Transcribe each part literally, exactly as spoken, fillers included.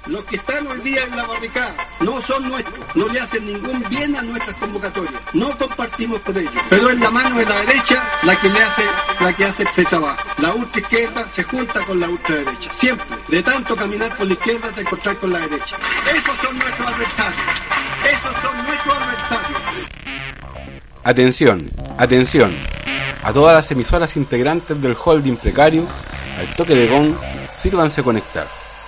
Los que están hoy día en la barricada no son nuestros, no le hacen ningún bien a nuestras convocatorias, no compartimos con ellos, pero es la mano de la derecha la que le hace, la que hace este trabajo. La ultraizquierda se junta con la ultraderecha, siempre. De tanto caminar por la izquierda te encontrar con la derecha. Esos son nuestros adversarios, esos son nuestros adversarios. Atención, atención, a todas las emisoras integrantes del holding precario, al toque de gong, sírvanse conectar.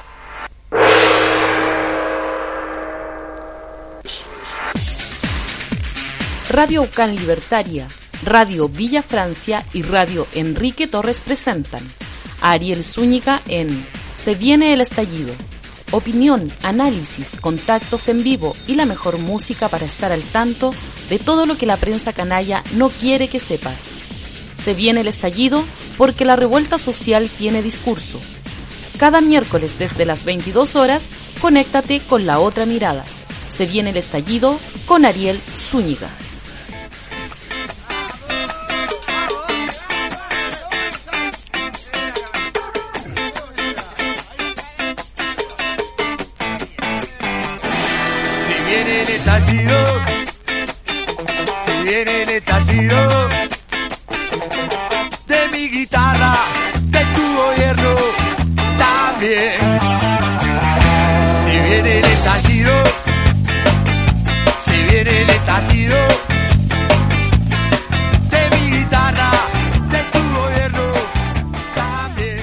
Radio Aucán Libertaria, Radio Villa Francia y Radio Enrique Torres presentan a Ariel Zúñiga en Se viene el estallido. Opinión, análisis, contactos en vivo y la mejor música para estar al tanto de todo lo que la prensa canalla no quiere que sepas. Se viene el estallido porque la revuelta social tiene discurso. Cada miércoles desde las veintidós horas, conéctate con La Otra Mirada. Se viene el estallido con Ariel Zúñiga. Estallido, si viene el estallido de mi guitarra, de tu gobierno también. Si viene el estallido, si viene el estallido de mi guitarra, de tu gobierno también.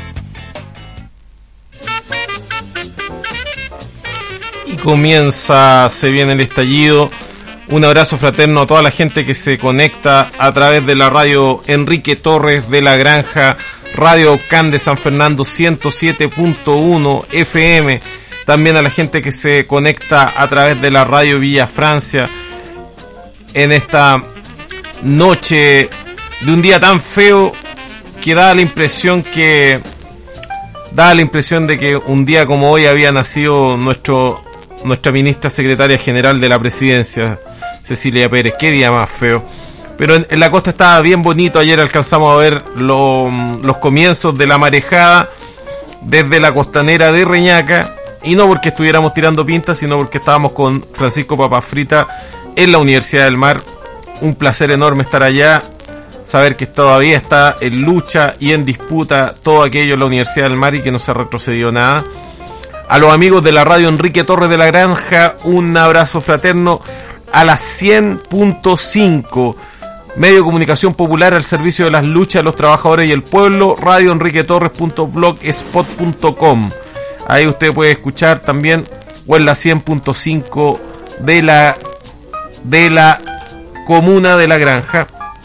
Y comienza, se viene el estallido. Un abrazo fraterno a toda la gente que se conecta a través de la radio Enrique Torres de la Granja, Radio Aucán de San Fernando ciento siete punto uno F M. También a la gente que se conecta a través de la radio Villa Francia en esta noche de un día tan feo que da la impresión que da la impresión de que un día como hoy había nacido nuestro nuestra ministra secretaria general de la presidencia, Cecilia Pérez. Qué día más feo. Pero en, en la costa estaba bien bonito. Ayer alcanzamos a ver lo, los comienzos de la marejada desde la costanera de Reñaca, y no porque estuviéramos tirando pintas, sino porque estábamos con Francisco Papafrita en la Universidad del Mar. Un placer enorme estar allá, saber que todavía está en lucha y en disputa todo aquello en la Universidad del Mar y que no se ha retrocedido nada. A los amigos de la radio Enrique Torres de la Granja, un abrazo fraterno. A las cien punto cinco, medio de comunicación popular al servicio de las luchas de los trabajadores y el pueblo, radio enrique torres punto blogspot punto com. Ahí usted puede escuchar también, o en la cien punto cinco de la de la comuna de la Granja.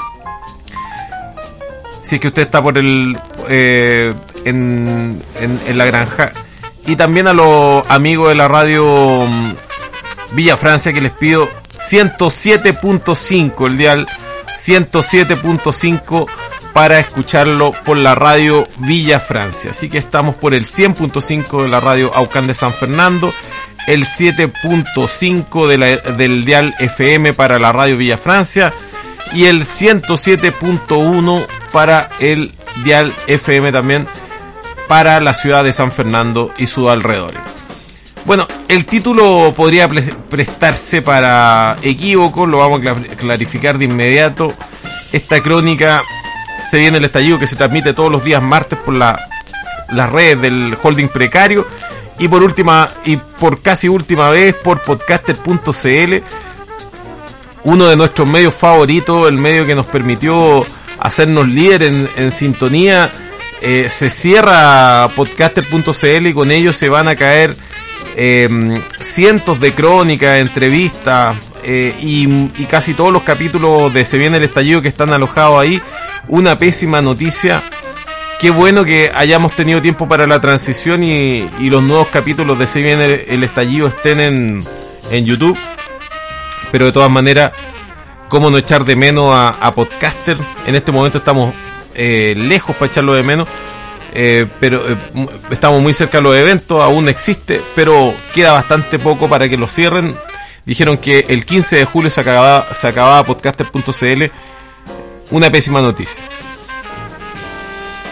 Si es que usted está por el eh, en, en, en la Granja. Y también a los amigos de la radio Villa Francia, que les pido ciento siete punto cinco, el dial ciento siete punto cinco para escucharlo por la radio Villa Francia. Así que estamos por el cien punto cinco de la radio Aucán de San Fernando, el siete punto cinco de la, del dial F M para la radio Villa Francia y el ciento siete punto uno para el dial F M también para la ciudad de San Fernando y sus alrededores. Bueno, el título podría prestarse para equívoco, lo vamos a clarificar de inmediato. Esta crónica se viene el estallido, que se transmite todos los días martes por la, las redes del holding precario y por última y por casi última vez por podcaster punto c l, uno de nuestros medios favoritos, el medio que nos permitió hacernos líder en, en sintonía. Eh, se cierra podcaster punto c l y con ello se van a caer eh, cientos de crónicas, entrevistas eh, y, y casi todos los capítulos de Se viene el estallido que están alojados ahí. Una pésima noticia. Qué bueno que hayamos tenido tiempo para la transición y, y los nuevos capítulos de Se viene el, el estallido estén en, en YouTube. Pero de todas maneras, cómo no echar de menos a, a Podcaster. En este momento estamos Eh, lejos para echarlo de menos, eh, pero eh, estamos muy cerca de los eventos, aún existe, pero queda bastante poco para que lo cierren. Dijeron que el quince de julio se acababa, se acababa podcaster punto c l, una pésima noticia.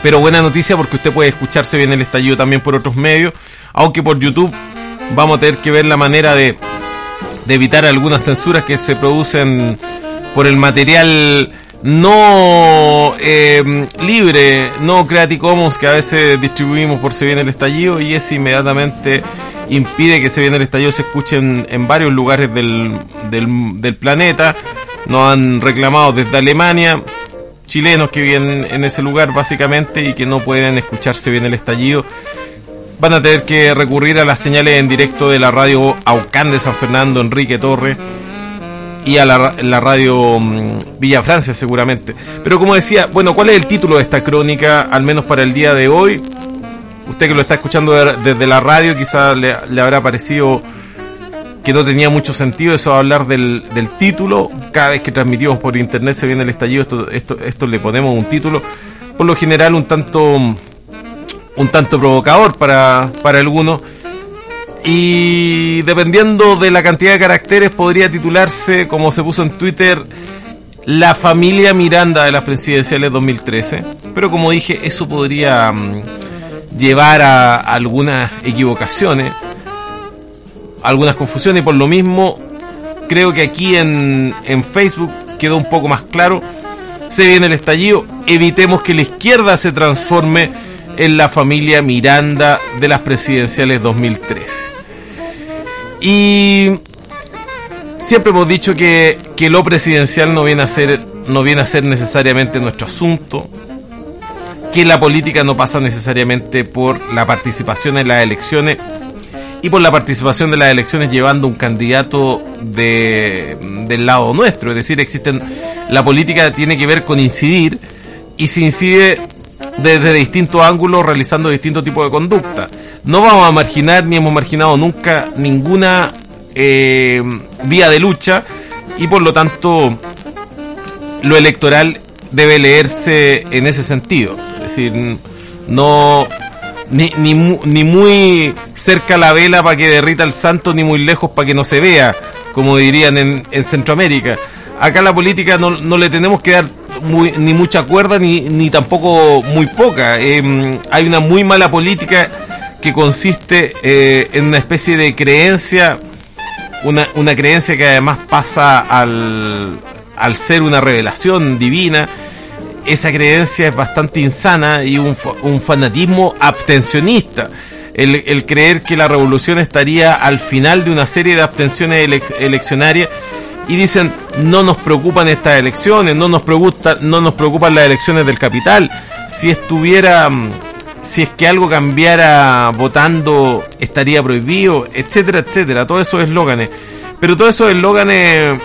Pero buena noticia porque usted puede escucharse bien el estallido también por otros medios, aunque por YouTube vamos a tener que ver la manera de, de evitar algunas censuras que se producen por el material no eh, libre, no Creative Commons que a veces distribuimos por Se Viene el Estallido, y ese inmediatamente impide que Se Viene el Estallido se escuche en, en varios lugares del, del, del planeta. Nos han reclamado desde Alemania, chilenos que viven en ese lugar básicamente y que no pueden escucharse bien el estallido. Van a tener que recurrir a las señales en directo de la radio Aucán de San Fernando, Enrique Torres, y a la, la radio um, Villa Francia seguramente. Pero como decía, bueno, ¿cuál es el título de esta crónica, al menos para el día de hoy? Usted que lo está escuchando desde la radio quizás le, le habrá parecido que no tenía mucho sentido eso de hablar del, del título. Cada vez que transmitimos por internet Se Viene el Estallido, esto, esto, esto le ponemos un título, por lo general un tanto un tanto provocador para, para algunos, y dependiendo de la cantidad de caracteres podría titularse, como se puso en Twitter, La familia Miranda de las presidenciales dos mil trece. Pero como dije, eso podría um, llevar a, a algunas equivocaciones, algunas confusiones, y por lo mismo creo que aquí en, en Facebook quedó un poco más claro. Se viene el estallido, evitemos que la izquierda se transforme en la familia Miranda de las presidenciales dos mil trece. Y siempre hemos dicho que, que lo presidencial no viene a ser, no viene a ser necesariamente nuestro asunto, que la política no pasa necesariamente por la participación en las elecciones, y por la participación de las elecciones llevando un candidato de, del lado nuestro. Es decir, existen, la política tiene que ver con incidir, y se incide desde distintos ángulos, realizando distintos tipos de conducta. No vamos a marginar, ni hemos marginado nunca ninguna eh, vía de lucha, y por lo tanto lo electoral debe leerse en ese sentido. Es decir, no ni, ni, ni muy cerca la vela para que derrita el santo, ni muy lejos para que no se vea, como dirían en, en Centroamérica. Acá la política no, no le tenemos que dar muy, ni mucha cuerda, ni, ni tampoco muy poca. Eh, hay una muy mala política que consiste eh, en una especie de creencia, una, una creencia que además pasa al, al ser una revelación divina. Esa creencia es bastante insana, y un, un fanatismo abstencionista. El, el creer que la revolución estaría al final de una serie de abstenciones ele, eleccionarias, y dicen, no nos preocupan estas elecciones, no nos preocupa, no nos preocupan las elecciones del capital. Si estuviera, si es que algo cambiara votando, estaría prohibido, etcétera, etcétera. Todos esos eslóganes. Pero todos esos eslóganes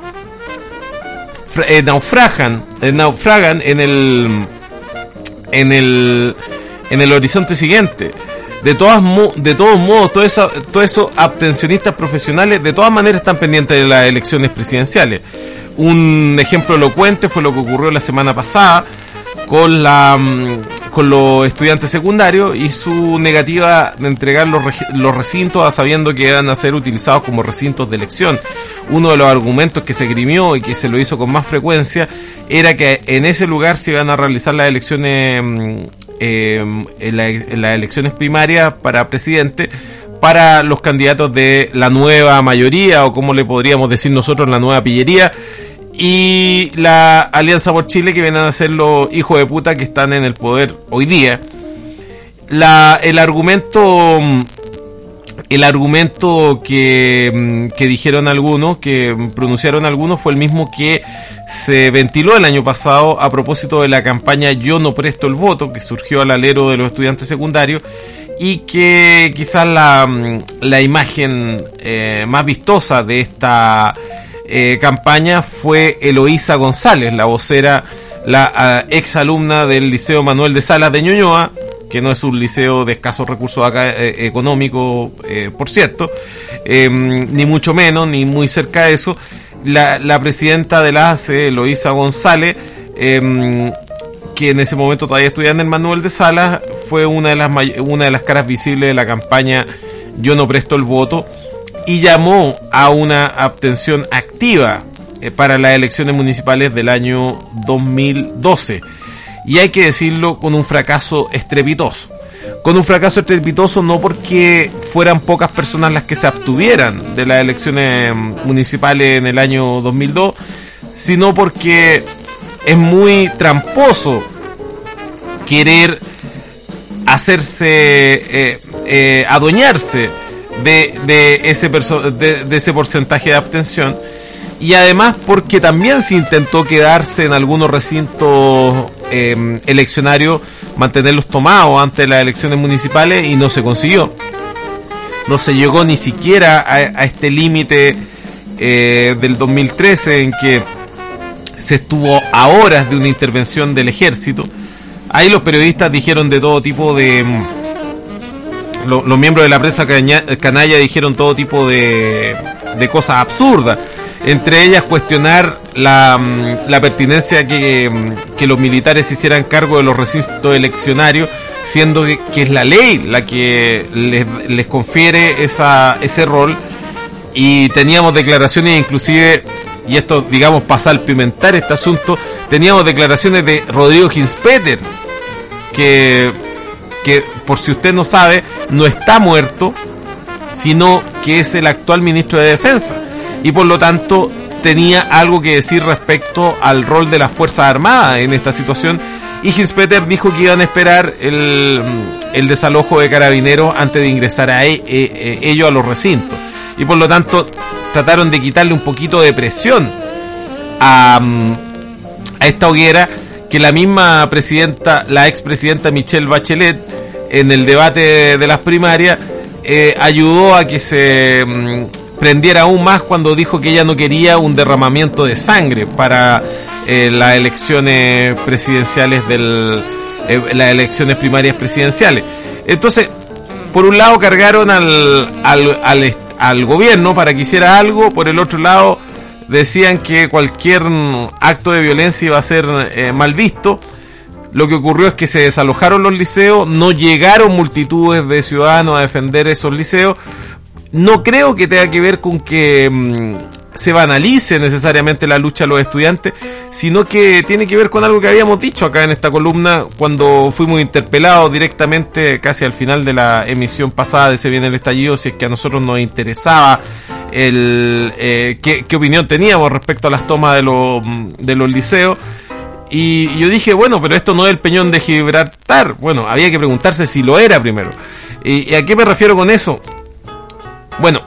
eh, naufragan, eh, naufragan en el, en el, en el horizonte siguiente. De todas de todos modos, todos esos, todos esos abstencionistas profesionales de todas maneras están pendientes de las elecciones presidenciales. Un ejemplo elocuente fue lo que ocurrió la semana pasada con la con los estudiantes secundarios y su negativa de entregar los, los recintos, a sabiendo que iban a ser utilizados como recintos de elección. Uno de los argumentos que se grimió y que se lo hizo con más frecuencia era que en ese lugar se iban a realizar las elecciones eh, en, la, en las elecciones primarias para presidente, para los candidatos de la nueva mayoría, o como le podríamos decir nosotros, la nueva pillería, y la Alianza por Chile, que vienen a ser los hijos de puta que están en el poder hoy día. La, el argumento el argumento que, que dijeron algunos, que pronunciaron algunos, fue el mismo que se ventiló el año pasado a propósito de la campaña Yo no presto el voto, que surgió al alero de los estudiantes secundarios, y que quizás la, la imagen eh, más vistosa de esta eh, campaña fue Eloísa González, la vocera, la uh, ex alumna del Liceo Manuel de Salas de Ñuñoa, que no es un liceo de escasos recursos acá, eh, económicos, eh, por cierto, eh, ni mucho menos, ni muy cerca de eso. La, la presidenta de la A C E, Eloísa González, eh, que en ese momento todavía estudiaba en el Manuel de Salas, fue una de las may- una de las caras visibles de la campaña Yo no presto el voto, y llamó a una abstención activa eh, para las elecciones municipales del año dos mil doce. y hay que decirlo, con un fracaso estrepitoso. Con un fracaso estrepitoso no porque fueran pocas personas las que se abstuvieran de las elecciones municipales en el año dos mil dos, sino porque es muy tramposo querer hacerse, eh, eh, adueñarse de, de, ese perso- de, de ese porcentaje de abstención, y además porque también se intentó quedarse en algunos recintos eh, eleccionarios, mantenerlos tomados antes de las elecciones municipales, y no se consiguió. No se llegó ni siquiera a, a este límite eh, del dos mil trece, en que se estuvo a horas de una intervención del ejército. Ahí los periodistas dijeron de todo tipo de... Lo, los miembros de la prensa caña, canalla dijeron todo tipo de, de cosas absurdas. Entre ellas cuestionar la, la pertinencia que, que los militares se hicieran cargo de los recintos eleccionarios, siendo que, que es la ley la que les, les confiere esa, ese rol. Y teníamos declaraciones inclusive, y esto digamos para salpimentar este asunto, teníamos declaraciones de Rodrigo Hinspeter, que, que por si usted no sabe, no está muerto, sino que es el actual ministro de Defensa, y por lo tanto tenía algo que decir respecto al rol de las Fuerzas Armadas en esta situación. Y Hinspeter dijo que iban a esperar el, el desalojo de Carabineros antes de ingresar a e, e, ellos a los recintos, y por lo tanto trataron de quitarle un poquito de presión a, a esta hoguera que la misma presidenta, la expresidenta Michelle Bachelet, en el debate de las primarias, eh, ayudó a que se mm, prendiera aún más cuando dijo que ella no quería un derramamiento de sangre para eh, las elecciones presidenciales del eh, las elecciones primarias presidenciales. Entonces, por un lado cargaron al, al, al, al gobierno para que hiciera algo, por el otro lado decían que cualquier acto de violencia iba a ser eh, mal visto. Lo que ocurrió es que se desalojaron los liceos, no llegaron multitudes de ciudadanos a defender esos liceos. No creo que tenga que ver con que mmm, se banalice necesariamente la lucha de los estudiantes, sino que tiene que ver con algo que habíamos dicho acá en esta columna cuando fuimos interpelados directamente casi al final de la emisión pasada de Se Viene el Estallido, si es que a nosotros nos interesaba el eh, qué, qué opinión teníamos respecto a las tomas de los, de los liceos. Y yo dije, bueno, pero esto no es el Peñón de Gibraltar. Bueno, había que preguntarse si lo era primero. ¿Y, y a qué me refiero con eso? Bueno,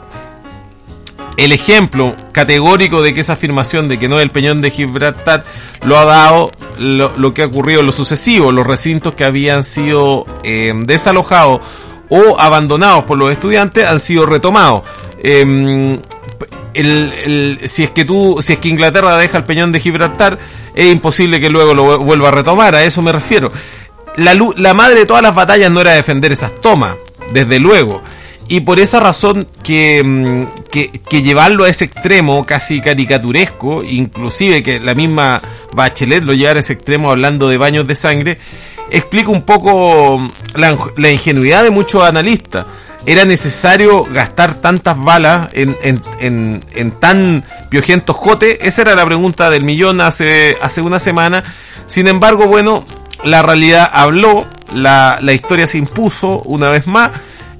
el ejemplo categórico de que esa afirmación de que no es el Peñón de Gibraltar lo ha dado lo, lo que ha ocurrido en lo sucesivo. Los recintos que habían sido eh, desalojados o abandonados por los estudiantes han sido retomados. Eh, el, el, si es que tú, si es que Inglaterra deja el Peñón de Gibraltar, es imposible que luego lo vuelva a retomar. A eso me refiero. La, la madre de todas las batallas no era defender esas tomas, desde luego. Y por esa razón que, que, que llevarlo a ese extremo casi caricaturesco, inclusive que la misma Bachelet lo llevara a ese extremo hablando de baños de sangre, explica un poco la, la ingenuidad de muchos analistas. ¿Era necesario gastar tantas balas en, en, en, en tan piojentos jotes? Esa era la pregunta del millón hace, hace una semana. Sin embargo, bueno, la realidad habló, la, la historia se impuso una vez más,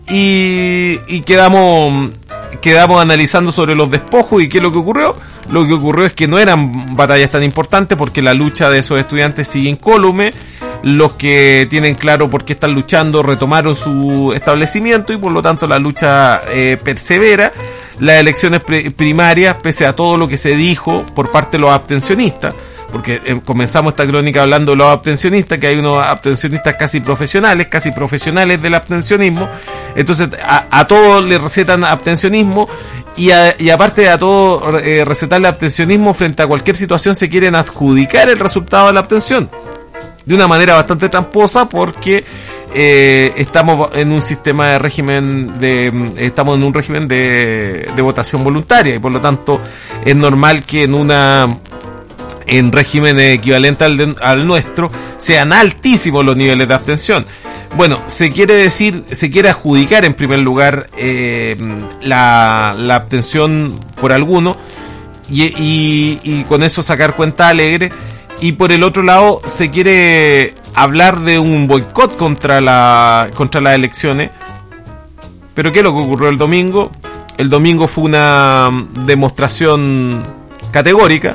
y, y quedamos, quedamos analizando sobre los despojos. ¿Y qué es lo que ocurrió? Lo que ocurrió es que no eran batallas tan importantes, porque la lucha de esos estudiantes sigue incólume. Los que tienen claro por qué están luchando retomaron su establecimiento, y por lo tanto la lucha eh, persevera. Las elecciones pre- primarias, pese a todo lo que se dijo por parte de los abstencionistas, porque eh, comenzamos esta crónica hablando de los abstencionistas, que hay unos abstencionistas casi profesionales, casi profesionales del abstencionismo. Entonces a, a todos le recetan abstencionismo, y, a, y aparte de a todos eh, recetarle abstencionismo, frente a cualquier situación se quieren adjudicar el resultado de la abstención de una manera bastante tramposa, porque eh, estamos en un sistema de régimen de estamos en un régimen de, de votación voluntaria, y por lo tanto es normal que en una en régimen equivalente al, de, al nuestro sean altísimos los niveles de abstención. Bueno, se quiere decir, se quiere adjudicar en primer lugar eh, la, la abstención por alguno, y, y, y con eso sacar cuenta alegre. y por el otro lado se quiere hablar de un boicot contra la contra las elecciones. Pero ¿qué es lo que ocurrió el domingo? El domingo fue una demostración categórica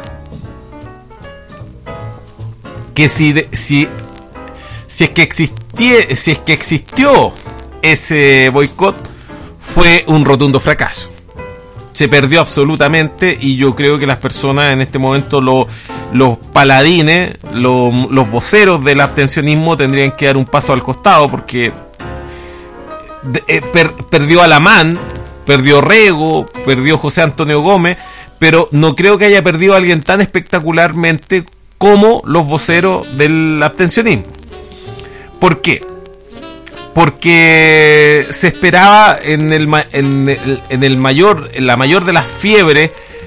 que si de, si si es que existía, si es que existió ese boicot, fue un rotundo fracaso. Se perdió absolutamente, y yo creo que las personas en este momento, lo, los paladines, lo, los voceros del abstencionismo tendrían que dar un paso al costado, porque de, eh, per, perdió Alamán, perdió Rego, perdió José Antonio Gómez, pero no creo que haya perdido a alguien tan espectacularmente como los voceros del abstencionismo. ¿Por qué? Porque se esperaba en el, en el, en el mayor, en la mayor de las fiebres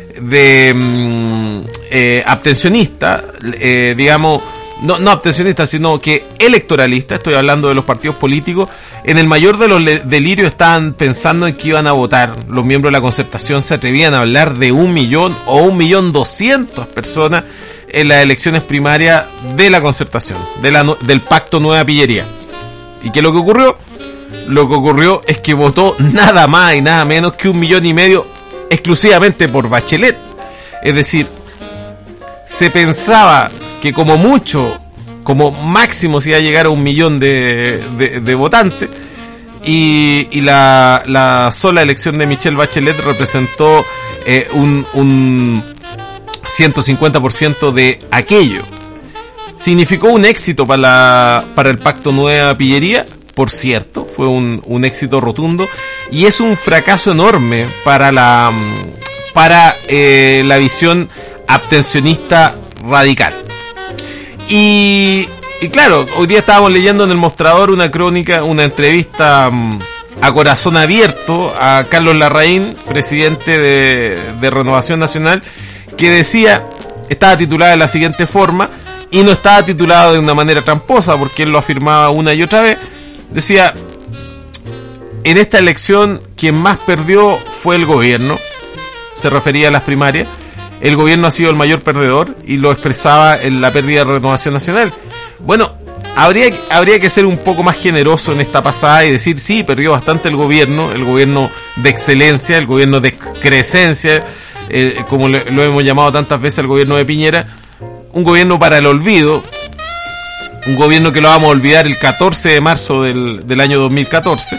de eh, abstencionista, eh, digamos, no, no abstencionista, sino que electoralista, estoy hablando de los partidos políticos, en el mayor de los delirios estaban pensando en que iban a votar. Los miembros de la Concertación se atrevían a hablar de un millón o un millón doscientas personas en las elecciones primarias de la Concertación, de la, del Pacto Nueva Pillería. ¿Y qué es lo que ocurrió? Lo que ocurrió es que votó nada más y nada menos que un millón y medio exclusivamente por Bachelet. Es decir, se pensaba que como mucho, como máximo se iba a llegar a un millón de, de, de votantes, y, y la, la sola elección de Michelle Bachelet representó eh, un, un ciento cincuenta por ciento de aquello. Significó un éxito para, la, para el Pacto Nueva Pillería, por cierto, fue un, un éxito rotundo, y es un fracaso enorme para la, para, eh, la visión abstencionista radical. Y, y claro, hoy día estábamos leyendo en el Mostrador una crónica, una entrevista um, a corazón abierto a Carlos Larraín, presidente de, de Renovación Nacional, que decía, estaba titulada de la siguiente forma, y no estaba titulado de una manera tramposa, porque él lo afirmaba una y otra vez. Decía, en esta elección quien más perdió fue el gobierno, se refería a las primarias. El gobierno ha sido el mayor perdedor, y lo expresaba en la pérdida de Renovación Nacional. Bueno, habría, habría que ser un poco más generoso en esta pasada y decir, sí, perdió bastante el gobierno, el gobierno de excelencia, el gobierno de excrescencia, eh, como lo, lo hemos llamado tantas veces el gobierno de Piñera. Un gobierno para el olvido, un gobierno que lo vamos a olvidar el catorce de marzo del, del año dos mil catorce.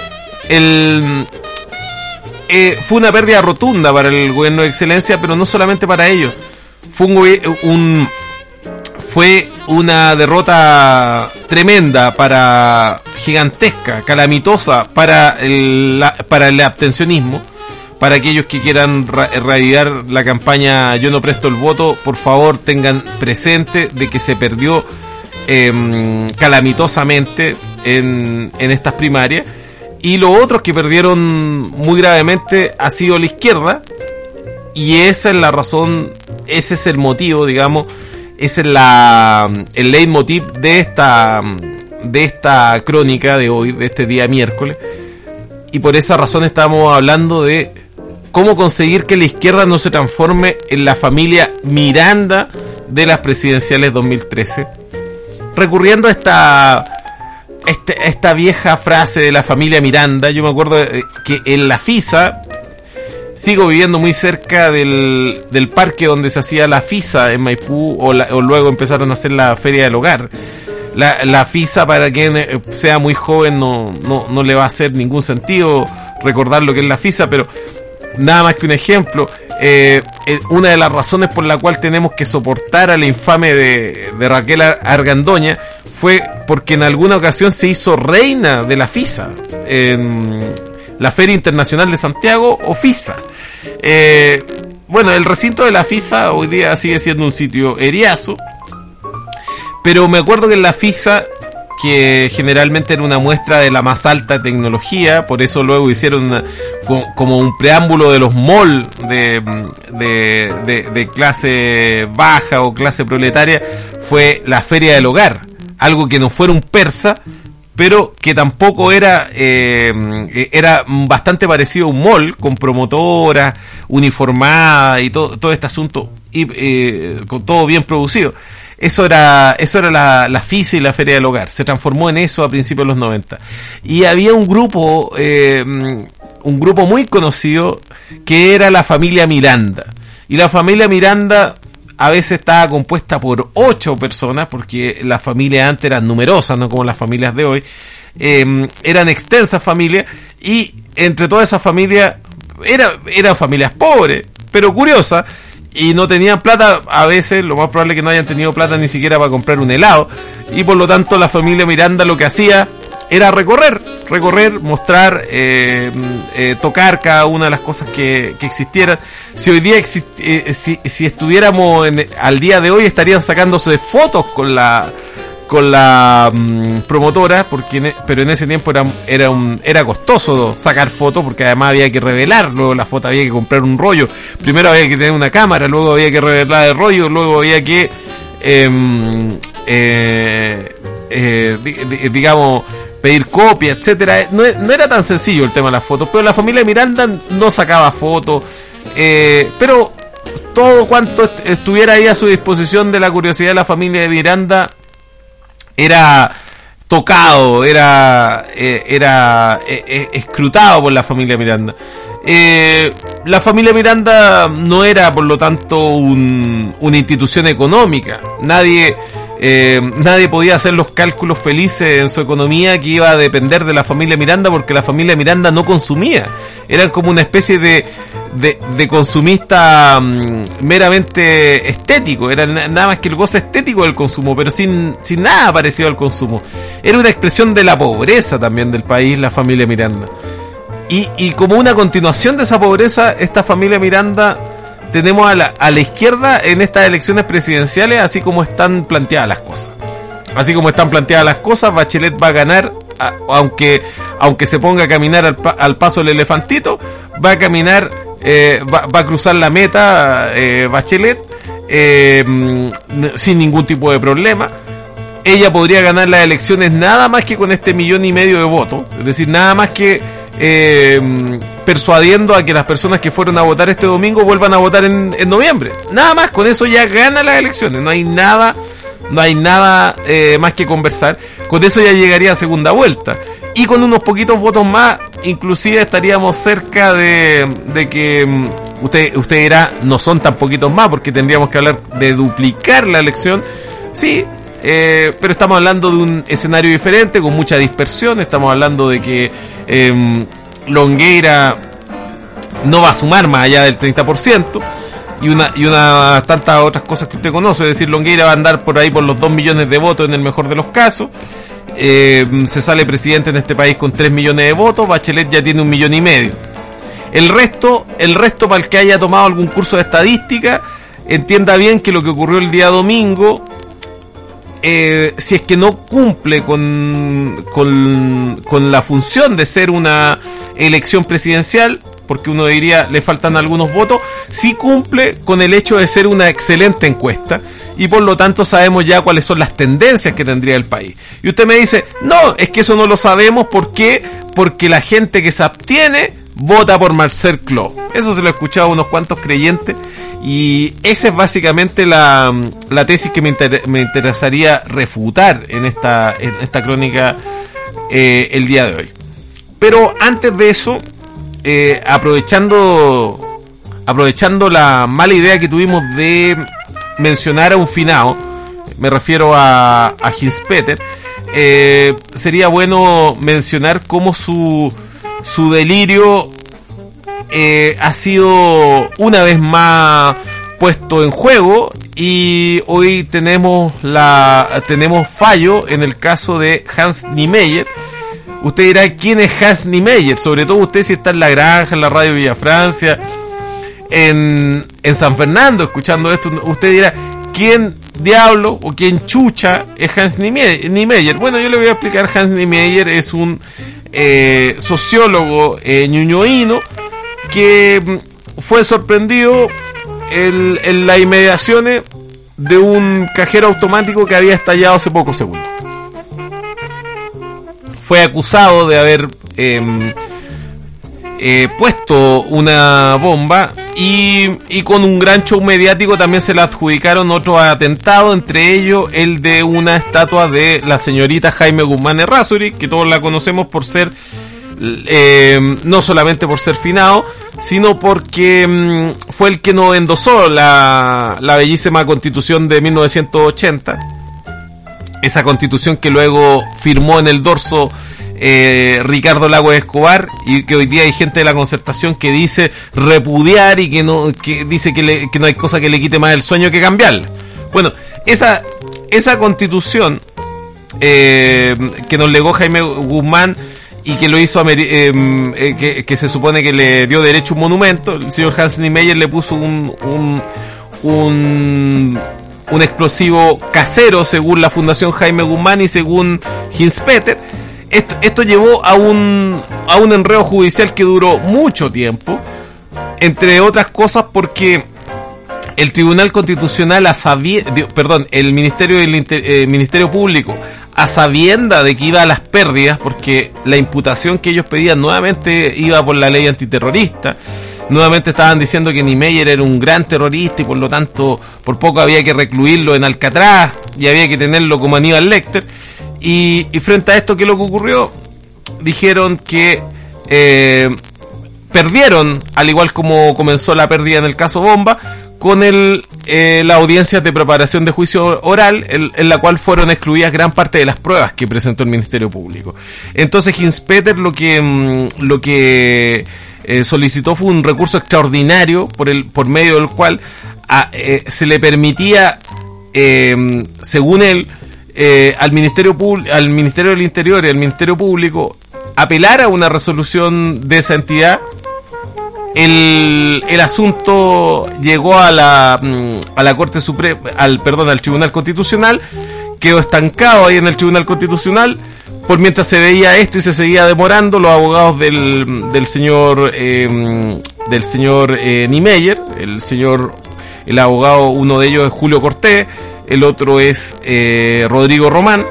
El, eh, fue una pérdida rotunda para el gobierno de excelencia, pero no solamente para ellos. Fue, un, un, fue una derrota tremenda, para gigantesca, calamitosa para el, la, para el abstencionismo. Para aquellos que quieran reavivar la campaña Yo no presto el voto, por favor tengan presente de que se perdió eh, calamitosamente en, en estas primarias. Y los otros que perdieron muy gravemente ha sido la izquierda, y esa es la razón, ese es el motivo, digamos, ese es la, el leitmotiv de esta, de esta crónica de hoy, de este día miércoles. Y por esa razón estamos hablando de cómo conseguir que la izquierda no se transforme en la familia Miranda de las presidenciales dos mil trece. Recurriendo a esta, este, esta vieja frase de la familia Miranda, yo me acuerdo que en la FISA, sigo viviendo muy cerca del, del parque donde se hacía la FISA en Maipú, o, la, o luego empezaron a hacer la Feria del Hogar. La, la FISA, para quien sea muy joven, no, no, no le va a hacer ningún sentido recordar lo que es la FISA, pero nada más que un ejemplo. Eh, eh, una de las razones por la cual tenemos que soportar a la infame de, de Raquel Argandoña fue porque en alguna ocasión se hizo reina de la FISA, en la Feria Internacional de Santiago, o FISA. Eh, bueno, el recinto de la FISA hoy día sigue siendo un sitio eriazo, pero me acuerdo que en la FISA, que generalmente era una muestra de la más alta tecnología, por eso luego hicieron una, como un preámbulo de los malls de, de, de, de clase baja o clase proletaria, fue la Feria del Hogar, algo que no fuera un persa, pero que tampoco era eh, era bastante parecido a un mall, con promotoras uniformadas y todo, todo este asunto, y eh, con todo bien producido. eso era eso era la, la F I C y la Feria del Hogar. Se transformó en eso a principios de los noventa. Y había un grupo, eh, un grupo muy conocido que era la familia Miranda. Y la familia Miranda a veces estaba compuesta por ocho personas, porque las familias antes eran numerosas, no como las familias de hoy. Eh, eran extensas familias, y entre todas esas familias era, eran familias pobres, pero curiosas, y no tenían plata. A veces lo más probable es que no hayan tenido plata ni siquiera para comprar un helado, y por lo tanto la familia Miranda lo que hacía era recorrer, recorrer, mostrar, eh, eh, tocar cada una de las cosas que, que existieran. Si hoy día exist, eh, si, si estuviéramos en, al día de hoy, estarían sacándose fotos con la con la um, promotora, porque en, pero en ese tiempo era era un era costoso sacar fotos, porque además había que revelar luego la foto, había que comprar un rollo. Primero había que tener una cámara, luego había que revelar el rollo, luego había que eh, eh, eh, digamos pedir copia, etcétera. No, no era tan sencillo el tema de las fotos, pero la familia Miranda no sacaba fotos, eh, pero todo cuanto est- estuviera ahí a su disposición de la curiosidad de la familia de Miranda era tocado, era eh, era eh, eh, escrutado por la familia Miranda. Eh, la familia Miranda no era, por lo tanto, un, una institución económica. Nadie eh, nadie podía hacer los cálculos felices en su economía que iba a depender de la familia Miranda, porque la familia Miranda no consumía. Eran como una especie de de, de consumista um, meramente estético. Era na- nada más que el goce estético del consumo, pero sin, sin nada parecido al consumo. Era una expresión de la pobreza también del país, la familia Miranda. Y, y como una continuación de esa pobreza, esta familia Miranda, tenemos a la, a la izquierda en estas elecciones presidenciales, así como están planteadas las cosas. Así como están planteadas las cosas, Bachelet va a ganar, a, aunque aunque se ponga a caminar al, al paso del elefantito, va a caminar, eh, va, va a cruzar la meta eh, Bachelet eh, sin ningún tipo de problema. Ella podría ganar las elecciones nada más que con este millón y medio de votos, es decir, nada más que eh, persuadiendo a que las personas que fueron a votar este domingo vuelvan a votar en, en noviembre. Nada más, con eso ya gana las elecciones. No hay nada, no hay nada eh, más que conversar. Con eso ya llegaría a segunda vuelta. Y con unos poquitos votos más, inclusive estaríamos cerca de, de que usted, usted dirá, no son tan poquitos más, porque tendríamos que hablar de duplicar la elección. Sí, eh, pero estamos hablando de un escenario diferente, con mucha dispersión. Estamos hablando de que eh, Longueira no va a sumar más allá del treinta por ciento. Y una y unas tantas otras cosas que usted conoce. Es decir, Longueira va a andar por ahí por los dos millones de votos en el mejor de los casos. Eh, se sale presidente en este país con tres millones de votos. Bachelet ya tiene un millón y medio. El resto, el resto para el que haya tomado algún curso de estadística, entienda bien que lo que ocurrió el día domingo, eh, si es que no cumple con, con, con la función de ser una elección presidencial, porque uno diría le faltan algunos votos, sí cumple con el hecho de ser una excelente encuesta, y por lo tanto sabemos ya cuáles son las tendencias que tendría el país. Y usted me dice, no, es que eso no lo sabemos. ¿Por qué? Porque la gente que se abstiene vota por Marcel Clos. Eso se lo he escuchado a unos cuantos creyentes, y esa es básicamente la, la tesis que me, inter- me interesaría refutar en esta, en esta crónica eh, el día de hoy. Pero antes de eso, eh, aprovechando aprovechando la mala idea que tuvimos de mencionar a un finado, me refiero a, a Hinspeter, eh, sería bueno mencionar cómo su, su delirio eh, ha sido una vez más puesto en juego, y hoy tenemos la tenemos fallo en el caso de Hans Niemeyer. Usted dirá, ¿quién es Hans Niemeyer? Sobre todo usted si está en La Granja, en la radio Villa Francia, en, en San Fernando, escuchando esto, usted dirá, ¿quién diablo o quién chucha es Hans Niemeyer? Bueno, yo le voy a explicar. Hans Niemeyer es un eh, sociólogo eh, ñuñoíno que fue sorprendido en, en las inmediaciones de un cajero automático que había estallado hace pocos segundos. Fue acusado de haber eh, eh, puesto una bomba y, y con un gran show mediático también se le adjudicaron otros atentados, entre ellos el de una estatua de la señorita Jaime Guzmán Errázuriz, que todos la conocemos por ser, eh, no solamente por ser finado, sino porque mm, fue el que nos endosó la, la bellísima Constitución de mil novecientos ochenta, esa Constitución que luego firmó en el dorso Eh, Ricardo Lagos Escobar, y que hoy día hay gente de la Concertación que dice repudiar y que no, que dice que, le, que no hay cosa que le quite más el sueño que cambiarla. Bueno, esa esa Constitución eh, que nos legó Jaime Guzmán y que lo hizo eh, eh, que, que se supone que le dio derecho a un monumento, el señor Hans Niemeyer le puso un un, un un explosivo casero según la Fundación Jaime Guzmán y según Hinspeter. Esto, esto llevó a un a un enredo judicial que duró mucho tiempo, entre otras cosas porque el Tribunal Constitucional, a sabie, perdón, el Ministerio del Inter, eh, Ministerio Público, a sabienda de que iba a las pérdidas, porque la imputación que ellos pedían nuevamente iba por la ley antiterrorista, nuevamente estaban diciendo que Niemeyer era un gran terrorista y por lo tanto por poco había que recluirlo en Alcatraz y había que tenerlo como Aníbal Lecter. Y, y frente a esto, ¿qué es lo que ocurrió? Dijeron que eh, perdieron, al igual como comenzó la pérdida en el caso Bomba, con el eh, las audiencias de preparación de juicio oral, en, en la cual fueron excluidas gran parte de las pruebas que presentó el Ministerio Público. Entonces Hinspeter lo que mm, lo que eh, solicitó fue un recurso extraordinario por el por medio del cual a, eh, se le permitía, eh, según él, Eh, al Ministerio Público, al Ministerio del Interior y al Ministerio Público apelar a una resolución de esa entidad. El, el asunto llegó a la a la Corte Suprema, al perdón, al Tribunal Constitucional, quedó estancado ahí en el Tribunal Constitucional. Por mientras se veía esto y se seguía demorando, los abogados del del señor eh, del señor eh, Niemeyer, el señor el abogado, uno de ellos es Julio Cortés, el otro es eh, Rodrigo Román.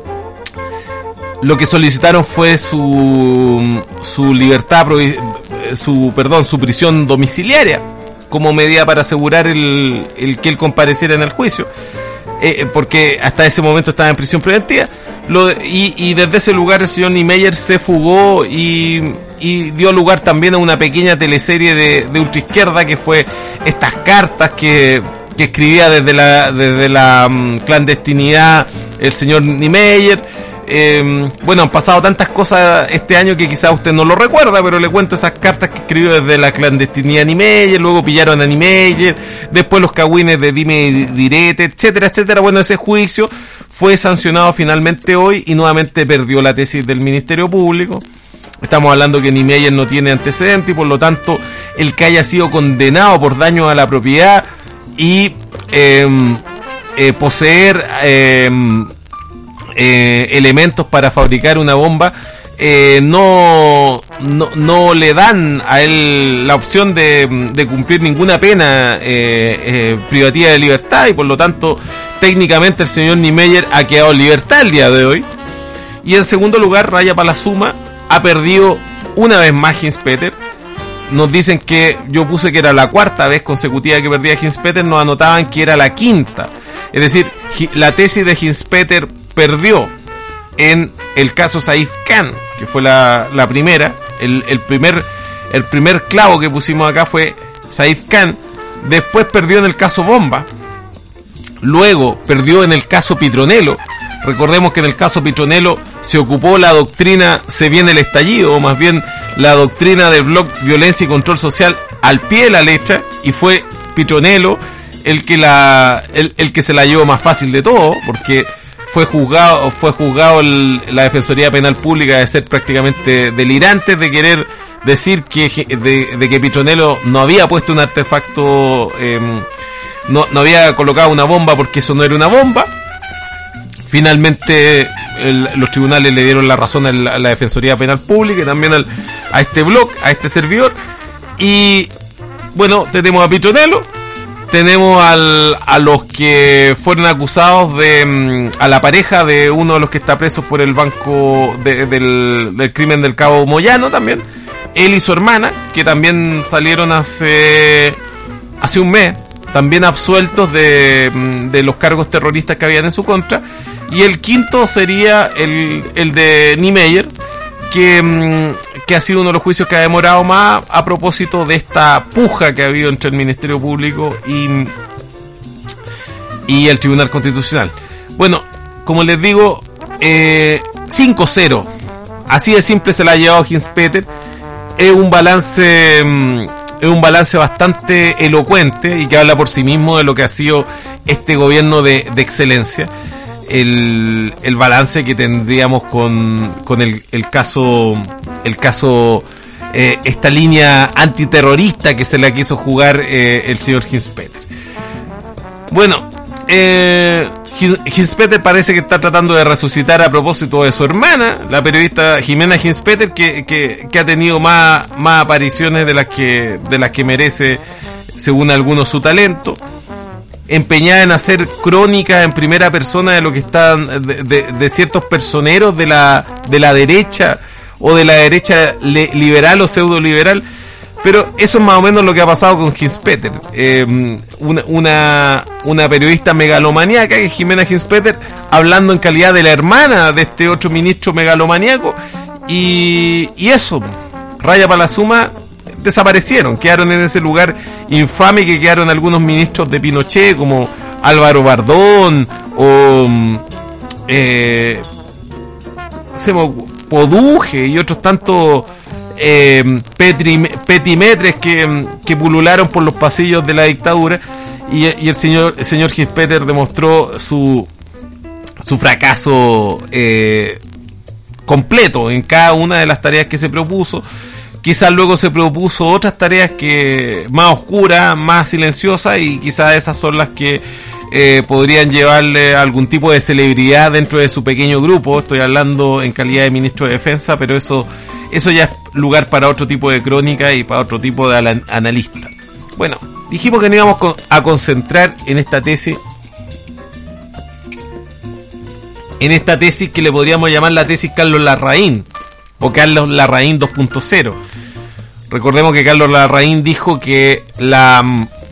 Lo que solicitaron fue su su libertad, su perdón, su prisión domiciliaria como medida para asegurar el, el que él compareciera en el juicio, eh, porque hasta ese momento estaba en prisión preventiva. Lo, y, y desde ese lugar el señor Niemeyer se fugó y, y dio lugar también a una pequeña teleserie de, de ultraizquierda, que fue estas cartas que que escribía desde la desde la um, clandestinidad el señor Niemeyer. Eh, bueno, han pasado tantas cosas este año que quizás usted no lo recuerda, pero le cuento esas cartas que escribió desde la clandestinidad Niemeyer, luego pillaron a Niemeyer, después los cagüines de dime y direte, etcétera, etcétera. Bueno, ese juicio fue sancionado finalmente hoy y nuevamente perdió la tesis del Ministerio Público. Estamos hablando que Niemeyer no tiene antecedentes y por lo tanto el que haya sido condenado por daño a la propiedad y eh, eh, poseer eh, eh, elementos para fabricar una bomba, eh, no, no no le dan a él la opción de, de cumplir ninguna pena eh, eh, privativa de libertad, y por lo tanto técnicamente el señor Niemeyer ha quedado en libertad el día de hoy. Y en segundo lugar, Raya Palazuma ha perdido una vez más Hinspeter. Nos dicen que yo puse que era la cuarta vez consecutiva que perdía Hinspeter, nos anotaban que era la quinta. Es decir, la tesis de Hinspeter perdió en el caso Saif Khan, que fue la, la primera. El, el, primer, el primer clavo que pusimos acá fue Saif Khan. Después perdió en el caso Bomba. Luego perdió en el caso Pitronelo. Recordemos que en el caso Pitronelo se ocupó la doctrina Se viene el estallido, o más bien la doctrina del Bloc Violencia y Control Social al pie de la letra, y fue Pitronelo el que la el, el que se la llevó más fácil de todo, porque fue juzgado fue juzgado el, la Defensoría Penal Pública de ser prácticamente delirante, de querer decir que de, de que Pitronelo no había puesto un artefacto, eh, no, no había colocado una bomba, porque eso no era una bomba. Finalmente el, los tribunales le dieron la razón a la, a la Defensoría Penal Pública y también al, a este blog, a este servidor. Y bueno, tenemos a Pitronelo, tenemos al, a los que fueron acusados de, a la pareja de uno de los que está preso por el banco de, del, del crimen del Cabo Moyano también, él y su hermana, que también salieron hace, hace un mes, también absueltos de, de los cargos terroristas que habían en su contra. Y el quinto sería el, el de Niemeyer, que, que ha sido uno de los juicios que ha demorado más a propósito de esta puja que ha habido entre el Ministerio Público y, y el Tribunal Constitucional. Bueno, como les digo, eh, cinco cero. Así de simple se la ha llevado Hinspeter. Es un balance... Es un balance bastante elocuente y que habla por sí mismo de lo que ha sido este gobierno de, de excelencia. El, el balance que tendríamos con, con el, el caso, el caso eh, esta línea antiterrorista que se la quiso jugar eh, el señor Hinspeter. Bueno, eh, Hinspeter parece que está tratando de resucitar a propósito de su hermana, la periodista Jimena Hinspeter, que, que, que ha tenido más, más apariciones de las que de las que merece, según algunos, su talento, empeñada en hacer crónicas en primera persona de lo que están de, de, de ciertos personeros de la de la derecha o de la derecha le, liberal o pseudo liberal. Pero eso es más o menos lo que ha pasado con Hinspeter. Eh, una, una, una periodista megalomaníaca, que es Jimena Hinspeter, hablando en calidad de la hermana de este otro ministro megalomaníaco. Y, y eso, raya para la suma, desaparecieron. Quedaron en ese lugar infame que quedaron algunos ministros de Pinochet, como Álvaro Bardón o eh, Poduje y otros tantos... Eh, petri, petimetres que, que pulularon por los pasillos de la dictadura, y, y el señor el señor Hinspeter demostró su su fracaso eh, completo en cada una de las tareas que se propuso. Quizás luego se propuso otras tareas que más oscuras, más silenciosas, y quizás esas son las que eh, podrían llevarle algún tipo de celebridad dentro de su pequeño grupo. Estoy hablando en calidad de ministro de Defensa, pero eso Eso ya es lugar para otro tipo de crónica y para otro tipo de analista. Bueno, dijimos que nos íbamos a concentrar en esta tesis. En esta tesis que le podríamos llamar la tesis Carlos Larraín, o Carlos Larraín dos punto cero. Recordemos que Carlos Larraín dijo que la,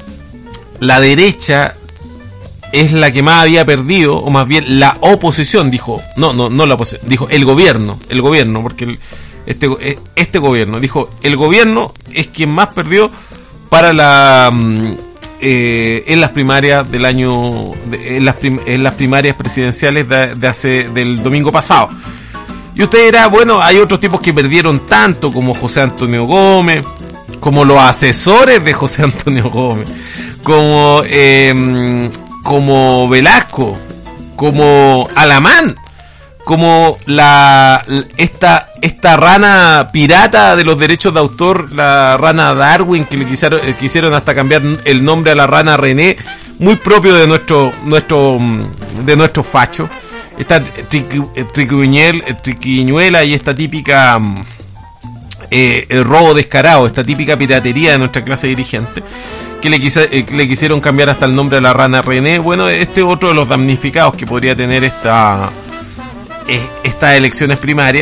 la derecha es la que más había perdido, o más bien la oposición, dijo. No, no, no la oposición, dijo el gobierno, el gobierno, porque el Este, este gobierno, dijo, el gobierno es quien más perdió para la eh, en las primarias del año, en las, prim, en las primarias presidenciales de, de hace del domingo pasado. Y usted dirá, bueno, hay otros tipos que perdieron tanto, como José Antonio Gómez, como los asesores de José Antonio Gómez, como eh, como Velasco, como Alamán, como la esta esta rana pirata de los derechos de autor, la rana Darwin, que le quisieron, quisieron hasta cambiar el nombre a la rana René, muy propio de nuestro nuestro de nuestro facho. Esta triquiñuela y esta típica eh, el robo descarado, esta típica piratería de nuestra clase dirigente, que le, quise, eh, le quisieron cambiar hasta el nombre a la rana René. Bueno, este es otro de los damnificados que podría tener esta estas elecciones primarias.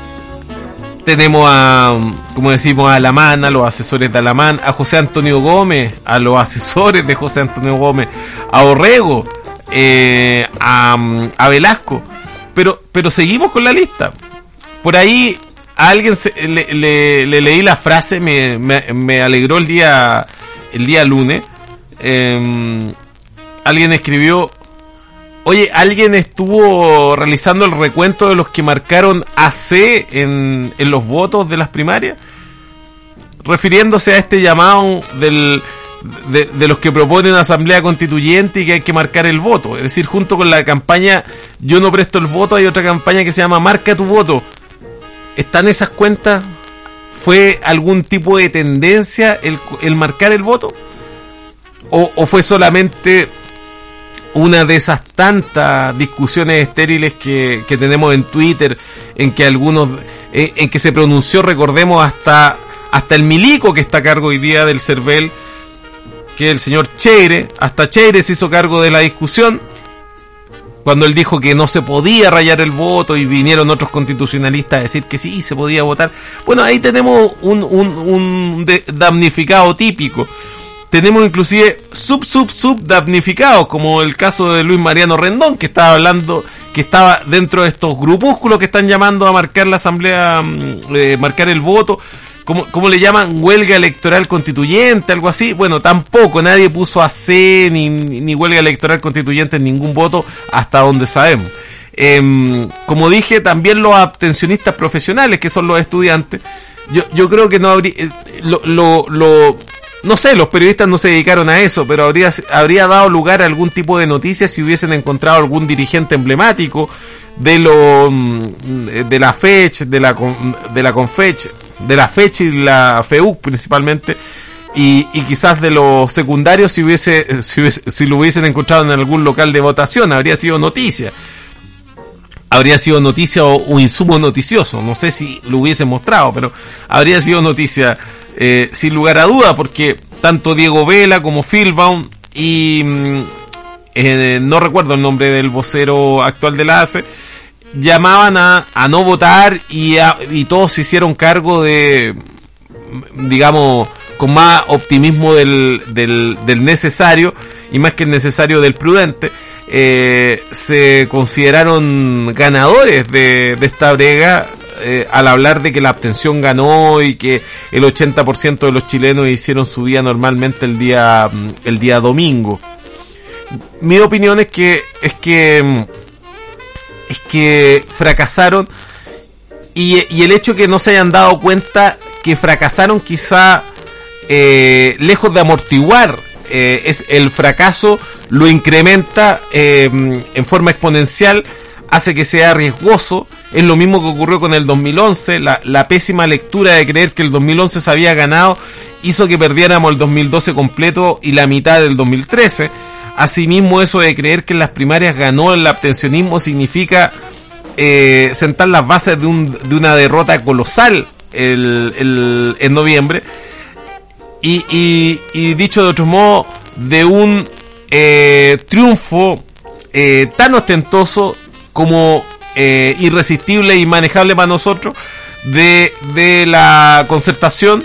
Tenemos a, como decimos, a Alamán, a los asesores de Alamán, a José Antonio Gómez, a los asesores de José Antonio Gómez, a Orrego, eh, a, a Velasco, pero pero seguimos con la lista. Por ahí a alguien se, le, le, le leí la frase, me, me, me alegró el día el día lunes. Eh, alguien escribió: oye, alguien estuvo realizando el recuento de los que marcaron A C en, en los votos de las primarias, refiriéndose a este llamado del, de, de los que proponen una asamblea constituyente y que hay que marcar el voto. Es decir, junto con la campaña Yo no presto el voto, hay otra campaña que se llama Marca tu voto. ¿Están esas cuentas? ¿Fue algún tipo de tendencia el, el marcar el voto? ¿O, o fue solamente una de esas tantas discusiones estériles que, que tenemos en Twitter, en que algunos, en, en que se pronunció, recordemos, hasta hasta el milico que está a cargo hoy día del CERVEL, que es el señor Cheire, hasta Cheire se hizo cargo de la discusión? cuando él dijo que no se podía rayar el voto y vinieron otros constitucionalistas a decir que sí, se podía votar. Bueno, ahí tenemos un, un, un damnificado típico. Tenemos inclusive sub, sub, sub damnificados, como el caso de Luis Mariano Rendón, que estaba hablando, que estaba dentro de estos grupúsculos que están llamando a marcar la asamblea, eh, marcar el voto. ¿Cómo, ¿Cómo le llaman? Huelga electoral constituyente, algo así. Bueno, tampoco, nadie puso a C ni, ni huelga electoral constituyente en ningún voto, hasta donde sabemos. Eh, como dije, también los abstencionistas profesionales, que son los estudiantes, yo, yo creo que no habría... Eh, lo, lo, lo, no sé, los periodistas no se dedicaron a eso, pero habría, habría dado lugar a algún tipo de noticias si hubiesen encontrado algún dirigente emblemático de lo de la FECH, de la, de la CONFECH, de la FECH y la FEUC principalmente, y, y quizás de los secundarios si hubiese, si hubiese si lo hubiesen encontrado en algún local de votación, habría sido noticia. Habría sido noticia o un insumo noticioso, no sé si lo hubiesen mostrado, pero habría sido noticia eh, sin lugar a duda, porque tanto Diego Vela como Philbaum y eh, no recuerdo el nombre del vocero actual de la A C E, llamaban a, a no votar y, a, y todos se hicieron cargo de, digamos, con más optimismo del, del, del necesario, y más que el necesario del prudente, eh, se consideraron ganadores de, de esta brega eh, al hablar de que la abstención ganó y que el ochenta por ciento de los chilenos hicieron su día normalmente el día, el día domingo. Mi opinión es que es que es que fracasaron, y, y el hecho que no se hayan dado cuenta que fracasaron, quizá eh, lejos de amortiguar eh, es el fracaso, lo incrementa eh, en forma exponencial, hace que sea riesgoso. Es lo mismo que ocurrió con el dos mil once, la, la pésima lectura de creer que el dos mil once se había ganado hizo que perdiéramos el dos mil doce completo y la mitad del dos mil trece. Asimismo, eso de creer que en las primarias ganó el abstencionismo significa eh, sentar las bases de, un, de una derrota colosal el, el, en noviembre. Y, y, y dicho de otro modo, de un eh, triunfo eh, tan ostentoso como eh, irresistible e inmanejable para nosotros de, de la concertación,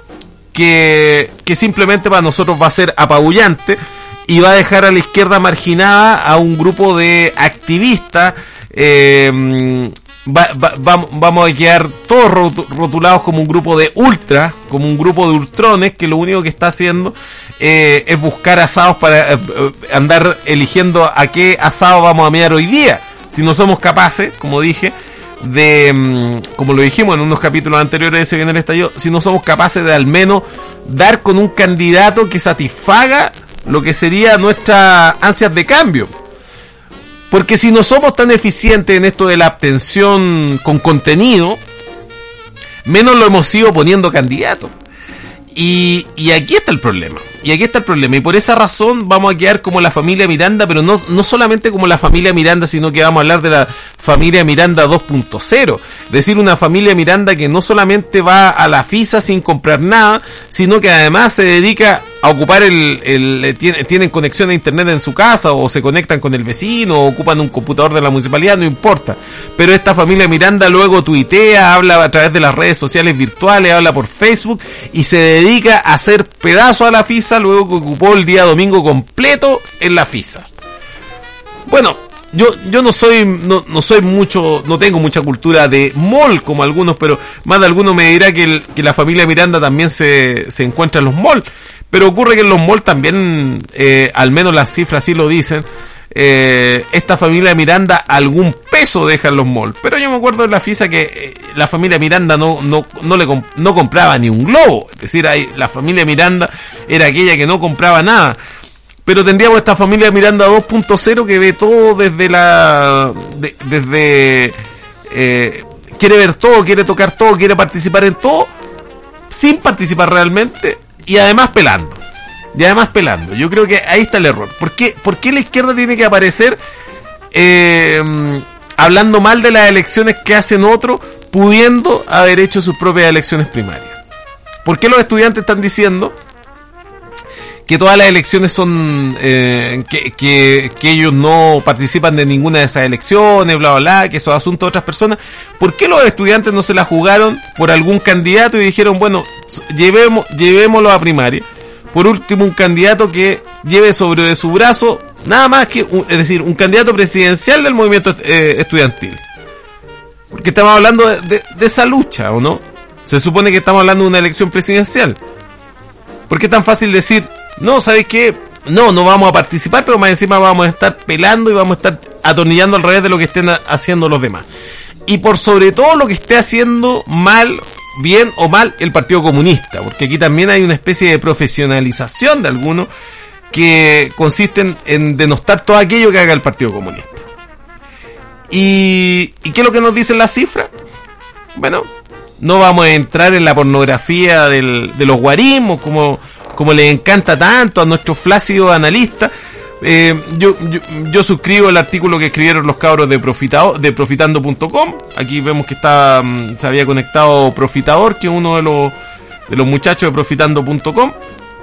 que, que simplemente para nosotros va a ser apabullante. Y va a dejar a la izquierda marginada a un grupo de activistas. Eh, va, va, va, vamos a quedar todos rotulados como un grupo de ultras, como un grupo de ultrones, que lo único que está haciendo eh, es buscar asados para eh, andar eligiendo a qué asado vamos a mirar hoy día. Si no somos capaces, como dije, de, como lo dijimos en unos capítulos anteriores de Se Viene el Estallido, si no somos capaces de al menos dar con un candidato que satisfaga lo que sería nuestras ansias de cambio. Porque si no somos tan eficientes en esto de la abstención con contenido, menos lo hemos ido poniendo candidatos. Y, y aquí está el problema. Y aquí está el problema. Y por esa razón vamos a quedar como la familia Miranda, pero no, no solamente como la familia Miranda, sino que vamos a hablar de la familia Miranda dos punto cero. Es decir, una familia Miranda que no solamente va a la FISA sin comprar nada, sino que además se dedica a ocupar el... el tienen, tienen conexión a internet en su casa, o se conectan con el vecino, o ocupan un computador de la municipalidad, no importa. Pero esta familia Miranda luego tuitea, habla a través de las redes sociales virtuales, habla por Facebook, y se dedica a hacer pedazos a la FISA, luego que ocupó el día domingo completo en la FISA. Bueno, yo yo no soy no, no soy mucho, no tengo mucha cultura de mall como algunos, pero más de alguno me dirá que, el, que la familia Miranda también se, se encuentra en los malls. Pero ocurre que en los malls también, eh, al menos las cifras sí lo dicen, eh, esta familia Miranda algún peso deja en los malls. Pero yo me acuerdo de la FISA que eh, la familia Miranda no no no le comp- no compraba ni un globo. Es decir, ahí, la familia Miranda era aquella que no compraba nada. Pero tendríamos esta familia Miranda dos punto cero que ve todo desde la... De, desde... Eh, quiere ver todo, quiere tocar todo, quiere participar en todo, sin participar realmente, y además pelando. Y además pelando. Yo creo que ahí está el error. ¿Por qué, por qué la izquierda tiene que aparecer eh, hablando mal de las elecciones que hacen otros, pudiendo haber hecho sus propias elecciones primarias? ¿Por qué los estudiantes están diciendo que todas las elecciones son eh, que, que, que ellos no participan de ninguna de esas elecciones, bla bla bla, que esos asuntos de otras personas. ¿Por qué los estudiantes no se la jugaron por algún candidato y dijeron, bueno, llevemos, llevémoslo a primaria? Por último, un candidato que lleve sobre de su brazo nada más que, un, es decir, un candidato presidencial del movimiento eh, estudiantil. Porque estamos hablando de, de, de esa lucha, ¿o no? Se supone que estamos hablando de una elección presidencial. ¿Por qué es tan fácil decir, no, ¿sabes qué? No, no vamos a participar, pero más encima vamos a estar pelando y vamos a estar atornillando al revés de lo que estén haciendo los demás? Y por sobre todo lo que esté haciendo mal, bien o mal, el Partido Comunista. Porque aquí también hay una especie de profesionalización de algunos que consiste en, en denostar todo aquello que haga el Partido Comunista. ¿Y, ¿Y qué es lo que nos dicen las cifras? Bueno, no vamos a entrar en la pornografía del, de los guarismos, como, como les encanta tanto a nuestros flácidos analistas. Eh, yo, yo, yo suscribo el artículo que escribieron los cabros de, Profitado, de profitando punto com. Aquí vemos que está, se había conectado Profitador, que es uno de los, de los muchachos de profitando punto com.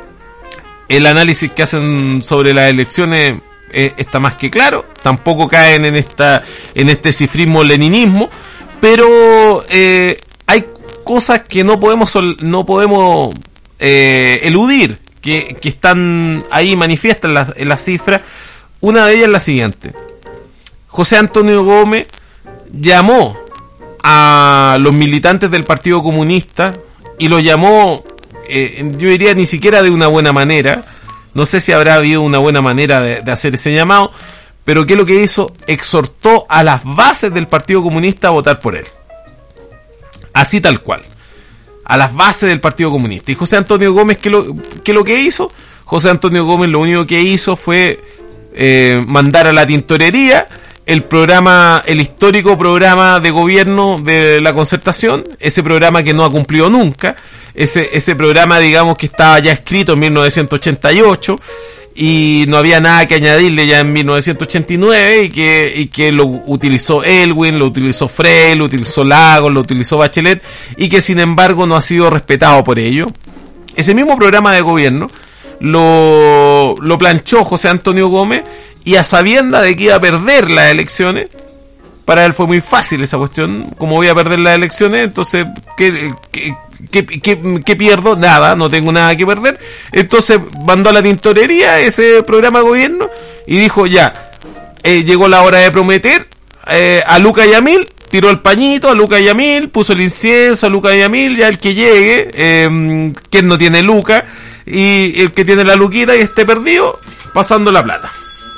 El análisis que hacen sobre las elecciones eh, está más que claro. Tampoco caen en esta en este cifrismo leninismo, pero eh, hay cosas que no podemos no podemos eh, eludir, que, que están ahí manifiestas en las en la cifras. Una de ellas es la siguiente: José Antonio Gómez llamó a los militantes del Partido Comunista y los llamó, eh, yo diría, ni siquiera de una buena manera. No sé si habrá habido una buena manera de, de hacer ese llamado, pero ¿qué es lo que hizo? Exhortó a las bases del Partido Comunista a votar por él. Así tal cual. A las bases del Partido Comunista. ¿Y José Antonio Gómez qué, lo, qué es lo que hizo? José Antonio Gómez lo único que hizo fue eh, mandar a la tintorería el programa, el histórico programa de gobierno de la Concertación, ese programa que no ha cumplido nunca, ese, ese programa, digamos, que estaba ya escrito en mil novecientos ochenta y ocho y no había nada que añadirle ya en mil novecientos ochenta y nueve, y que, y que lo utilizó Elwin, lo utilizó Frey, lo utilizó Lagos, lo utilizó Bachelet, y que sin embargo no ha sido respetado por ello. Ese mismo programa de gobierno lo, lo planchó José Antonio Gómez, y a sabienda de que iba a perder las elecciones. Para él fue muy fácil esa cuestión. Como voy a perder las elecciones, entonces ¿qué, qué, qué, qué, qué pierdo? Nada, no tengo nada que perder. Entonces mandó a la tintorería ese programa de gobierno y dijo, ya, eh, llegó la hora de prometer eh, a Luca Yamil. Tiró el pañito a Luca Yamil, puso el incienso a Luca Yamil, ya el que llegue, eh, quien no tiene Luca, y el que tiene la Luquita y esté perdido, pasando la plata.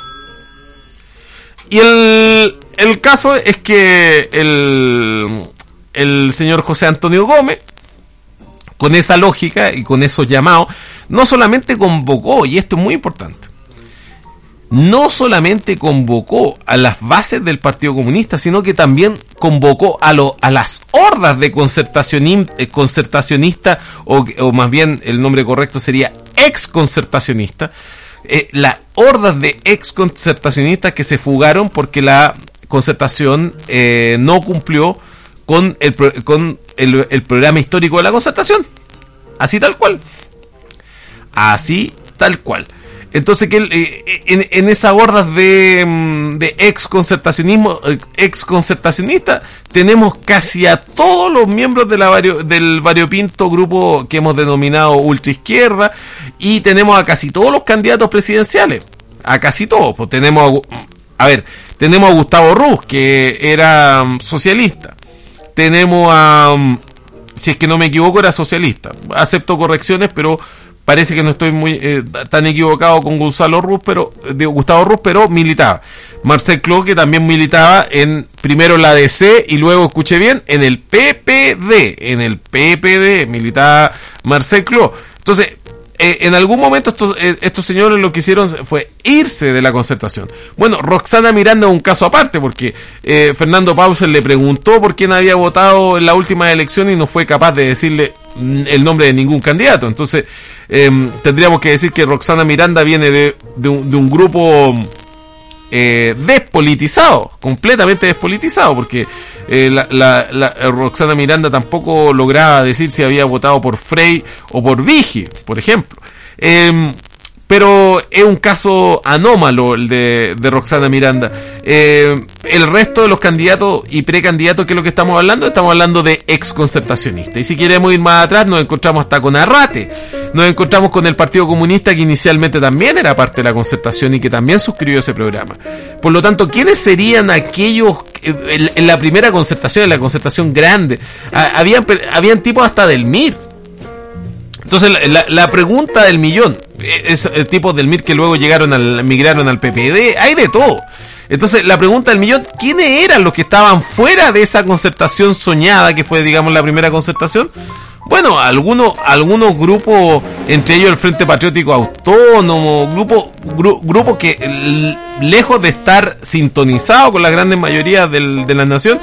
Y el, el caso es que el, el señor José Antonio Gómez, con esa lógica y con esos llamados, no solamente convocó, y esto es muy importante, no solamente convocó a las bases del Partido Comunista, sino que también convocó a, lo, a las hordas de concertacionistas, eh, concertacionistas, o, o más bien el nombre correcto sería ex-concertacionistas, Eh, las hordas de ex concertacionistas que se fugaron porque la concertación eh, no cumplió con, el, con el, el programa histórico de la concertación. Así tal cual. Así tal cual. Entonces, que eh, en, en esas hordas de, de ex concertacionismo, ex concertacionistas, tenemos casi a todos los miembros de la vario, del variopinto grupo que hemos denominado ultraizquierda, y tenemos a casi todos los candidatos presidenciales, a casi todos. Pues tenemos a, a ver, tenemos a Gustavo Ruz, que era um, socialista. Tenemos a, um, si es que no me equivoco, era socialista. Acepto correcciones, pero parece que no estoy muy eh, tan equivocado con Gonzalo Ruz, pero de Gustavo Ruz, pero militaba. Marcel Cló, que también militaba en primero la D C y luego, escuché bien, en el P P D. En el P P D militaba Marcel Cló. Entonces, eh, en algún momento estos, eh, estos señores lo que hicieron fue irse de la concertación. Bueno, Roxana Miranda es un caso aparte, porque eh, Fernando Pauser le preguntó por quién había votado en la última elección y no fue capaz de decirle el nombre de ningún candidato. Entonces eh, tendríamos que decir que Roxana Miranda viene de, de, un, de un grupo eh, despolitizado, completamente despolitizado, porque eh, la, la, la Roxana Miranda tampoco lograba decir si había votado por Frey o por Vigi, por ejemplo. Eh, pero es un caso anómalo el de, de Roxana Miranda. Eh, el resto de los candidatos y precandidatos, que es lo que estamos hablando, estamos hablando de ex concertacionistas. Y si queremos ir más atrás, nos encontramos hasta con Arrate, nos encontramos con el Partido Comunista, que inicialmente también era parte de la concertación y que también suscribió ese programa. Por lo tanto, ¿quiénes serían aquellos en, en la primera concertación, en la concertación grande? Habían, habían tipos hasta del M I R. Entonces la, la, la pregunta del millón, es el tipo del M I R que luego llegaron al, migraron al P P D, hay de todo. Entonces la pregunta del millón, ¿quiénes eran los que estaban fuera de esa concertación soñada que fue, digamos, la primera concertación? Bueno, algunos algunos grupos, entre ellos el Frente Patriótico Autónomo, grupos gru, grupos que l- lejos de estar sintonizados con la gran mayoría del, de la nación,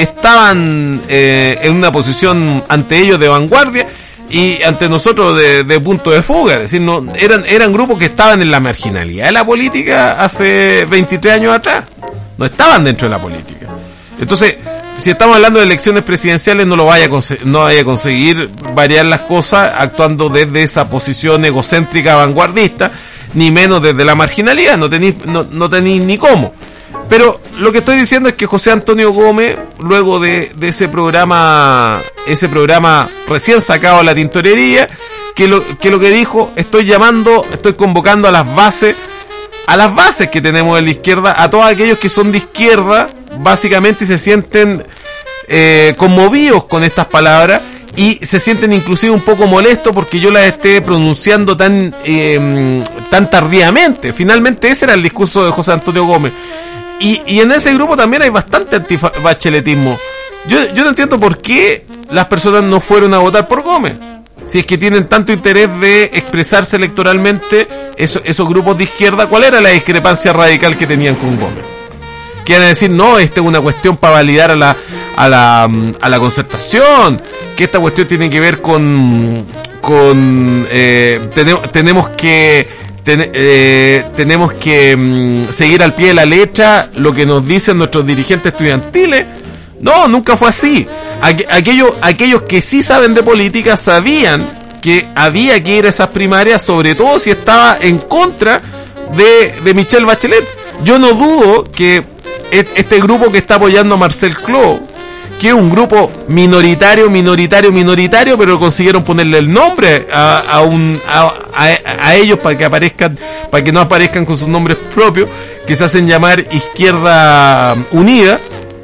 estaban eh, en una posición ante ellos de vanguardia y ante nosotros de, de punto de fuga. Es decir, no, eran, eran grupos que estaban en la marginalidad de la política hace veintitrés años atrás. No estaban dentro de la política. Entonces, si estamos hablando de elecciones presidenciales, no lo vaya a conseguir, no vaya a conseguir variar las cosas actuando desde esa posición egocéntrica vanguardista, ni menos desde la marginalidad. No tenéis no, no tenéis ni cómo. Pero lo que estoy diciendo es que José Antonio Gómez, luego de, de ese programa, ese programa recién sacado a la tintorería, que lo, que lo que dijo, estoy llamando, estoy convocando a las bases, a las bases que tenemos en la izquierda, a todos aquellos que son de izquierda, básicamente, y se sienten eh, conmovidos con estas palabras, y se sienten inclusive un poco molestos porque yo las esté pronunciando tan, eh, tan tardíamente. Finalmente ese era el discurso de José Antonio Gómez. Y, y en ese grupo también hay bastante antibacheletismo. Yo, yo no entiendo por qué las personas no fueron a votar por Gómez. Si es que tienen tanto interés de expresarse electoralmente, eso, esos grupos de izquierda, ¿cuál era la discrepancia radical que tenían con Gómez? Quieren decir, no, esta es una cuestión para validar a la, a la, a la concertación, que esta cuestión tiene que ver con, con eh, tenemos, tenemos que... Ten, eh, tenemos que mm, seguir al pie de la letra lo que nos dicen nuestros dirigentes estudiantiles. No, nunca fue así. Aqu- aquellos, aquellos que sí saben de política sabían que había que ir a esas primarias, sobre todo si estaba en contra de, de Michelle Bachelet. Yo no dudo que este grupo que está apoyando a Marcel Clos, que es un grupo minoritario, minoritario, minoritario, pero consiguieron ponerle el nombre a, a, un, a, a, a ellos para que aparezcan, para que no aparezcan con sus nombres propios, que se hacen llamar Izquierda Unida,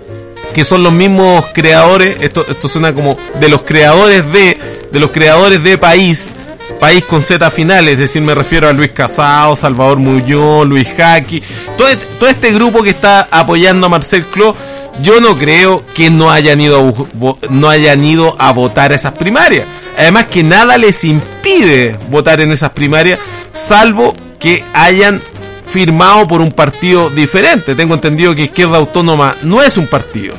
que son los mismos creadores, esto, esto suena como de los creadores de, de los creadores de País, País con Z final, es decir, me refiero a Luis Casado, Salvador Muñoz, Luis Jaqui, todo este, todo este grupo que está apoyando a Marcel Clos. Yo no creo que no hayan ido a, no hayan ido a votar a esas primarias. Además que nada les impide votar en esas primarias, salvo que hayan firmado por un partido diferente. Tengo entendido que Izquierda Autónoma no es un partido.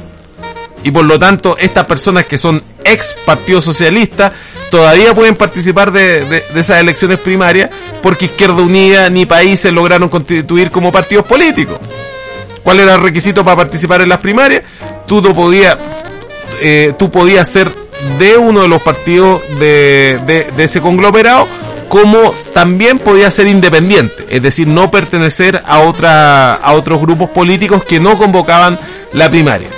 Y por lo tanto, estas personas que son ex Partido Socialista todavía pueden participar de, de, de esas elecciones primarias, porque Izquierda Unida ni Países lograron constituir como partidos políticos. ¿Cuál era el requisito para participar en las primarias? Tú no podías, eh, tú podías ser de uno de los partidos de, de, de ese conglomerado, como también podías ser independiente, es decir, no pertenecer a otra, a otros grupos políticos que no convocaban la primaria.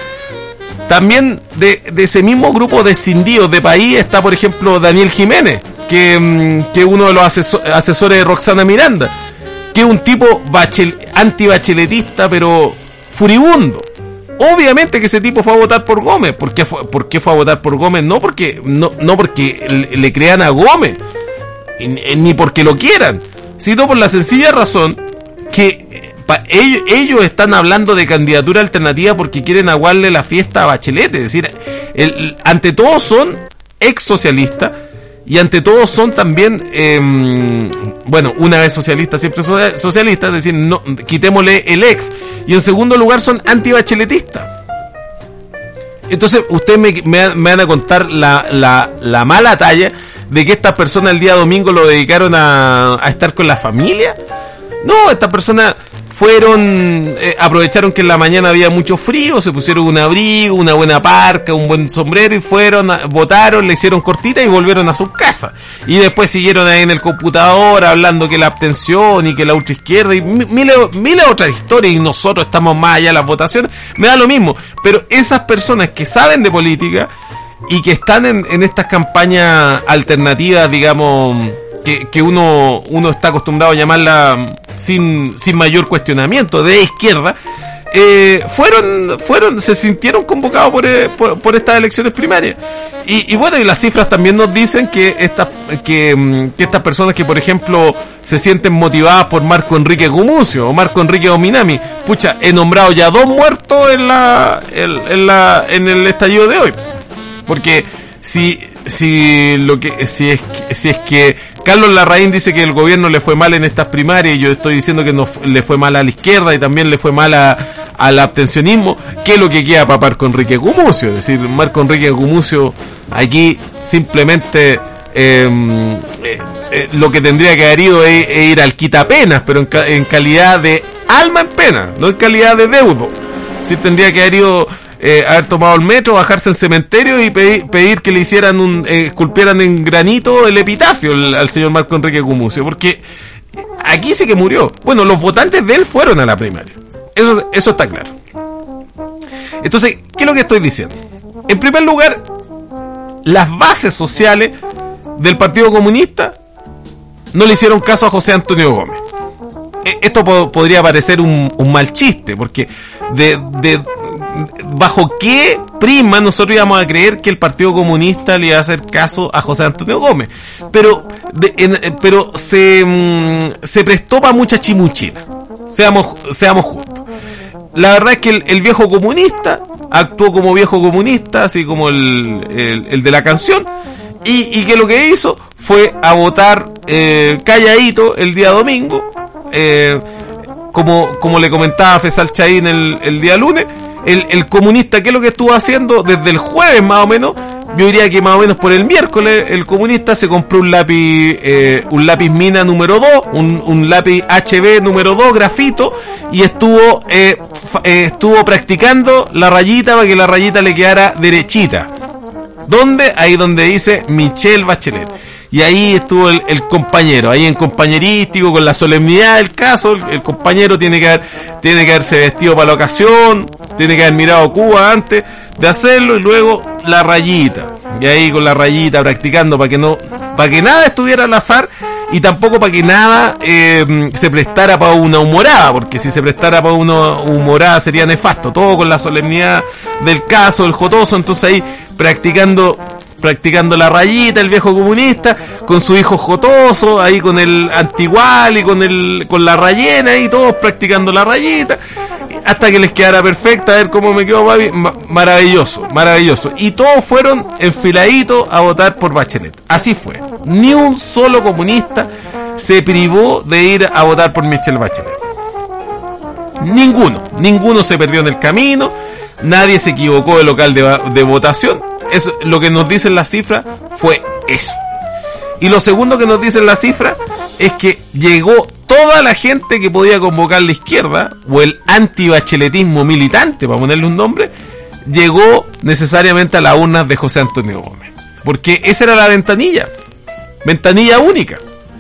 También de, de ese mismo grupo de escindidos de País está, por ejemplo, Daniel Jiménez, que, que es uno de los asesor, asesores de Roxana Miranda, que es un tipo bachel, antibacheletista, pero furibundo. Obviamente que ese tipo fue a votar por Gómez. ¿Por qué fue, por qué fue a votar por Gómez? No porque, no, no porque le, le crean a Gómez, ni porque lo quieran, sino por la sencilla razón que pa, ellos, ellos están hablando de candidatura alternativa porque quieren aguarle la fiesta a Bachelet. Es decir, el, ante todo son ex socialistas. Y ante todo son también, eh, bueno, una vez socialista, siempre socialista, es decir, no, quitémosle el ex. Y en segundo lugar son antibacheletistas. Entonces, ustedes me, me, me van a contar la, la, la mala talla de que estas personas el día domingo lo dedicaron a, a estar con la familia. No, estas personas fueron, eh, aprovecharon que en la mañana había mucho frío, se pusieron un abrigo, una buena parca, un buen sombrero y fueron, a, votaron, le hicieron cortita y volvieron a sus casas. Y después siguieron ahí en el computador hablando que la abstención y que la ultraizquierda y miles, miles de otras historias, y nosotros estamos más allá de las votaciones, me da lo mismo. Pero esas personas que saben de política y que están en, en estas campañas alternativas, digamos, que, que uno, uno está acostumbrado a llamarla sin, sin mayor cuestionamiento, de izquierda, eh, fueron, fueron, se sintieron convocados por, eh, por, por estas elecciones primarias. Y, y bueno, y las cifras también nos dicen que estas, que, que estas personas que, por ejemplo, se sienten motivadas por Marco Enrique Gumucio o Marco Enrique Ominami, pucha, he nombrado ya dos muertos en la, en, en la, en el estallido de hoy. Porque si, si lo que, si es, si es que Carlos Larraín dice que el gobierno le fue mal en estas primarias, y yo estoy diciendo que no le fue mal a la izquierda y también le fue mal a, al abstencionismo, ¿qué es lo que queda para Marco Enrique Gumucio? Es decir, Marco Enrique Gumucio aquí simplemente eh, eh, eh, lo que tendría que haber ido es, es ir al quitapenas, pero en, en calidad de alma en pena, no en calidad de deudo. Sí, tendría que haber ido, eh, haber tomado el metro, bajarse en cementerio y pedir, pedir que le hicieran un, eh, esculpieran en granito el epitafio al, al señor Marco Enrique Gumucio, porque aquí sí que murió. Bueno, los votantes de él fueron a la primaria, eso, eso está claro. Entonces, ¿qué es lo que estoy diciendo? En primer lugar, las bases sociales del Partido Comunista no le hicieron caso a José Antonio Gómez. Esto po- podría parecer un, un mal chiste, porque de, de bajo qué prisma nosotros íbamos a creer que el Partido Comunista le iba a hacer caso a José Antonio Gómez, pero de, en, pero se, mm, se prestó para mucha chimuchina, seamos, seamos justos. La verdad es que el, el viejo comunista actuó como viejo comunista, así como el, el, el de la canción, y, y que lo que hizo fue a votar eh, calladito el día domingo. Eh, como, como le comentaba Fesal Chaín el, el día lunes, el, el comunista, ¿qué es lo que estuvo haciendo? Desde el jueves más o menos, yo diría que más o menos por el miércoles, el comunista se compró un lápiz, eh, un lápiz mina número dos, un, un lápiz H B número dos, grafito, y estuvo, eh, fa, eh, estuvo practicando la rayita para que la rayita le quedara derechita. ¿Dónde? Ahí donde dice Michelle Bachelet. Y ahí estuvo el, el compañero, ahí en compañerístico, con la solemnidad del caso. El, el compañero tiene que haber, tiene que haberse vestido para la ocasión, tiene que haber mirado Cuba antes de hacerlo, y luego la rayita. Y ahí con la rayita practicando para que no, para que nada estuviera al azar, y tampoco para que nada eh, se prestara para una humorada, porque si se prestara para una humorada sería nefasto. Todo con la solemnidad del caso, el jotoso. Entonces ahí practicando practicando la rayita, el viejo comunista, con su hijo jotoso, ahí con el antigual y con el con la rayena, y todos practicando la rayita, hasta que les quedara perfecta. A ver cómo me quedó, papi. Maravilloso, maravilloso. Y todos fueron enfiladitos a votar por Bachelet. Así fue. Ni un solo comunista se privó de ir a votar por Michelle Bachelet. Ninguno, ninguno se perdió en el camino, nadie se equivocó de local de, de votación. Eso, lo que nos dicen las cifras fue eso. Y lo segundo que nos dicen las cifras es que llegó toda la gente que podía convocar la izquierda, o el antibacheletismo militante, para ponerle un nombre, llegó necesariamente a las urnas de José Antonio Gómez. Porque esa era la ventanilla, ventanilla única.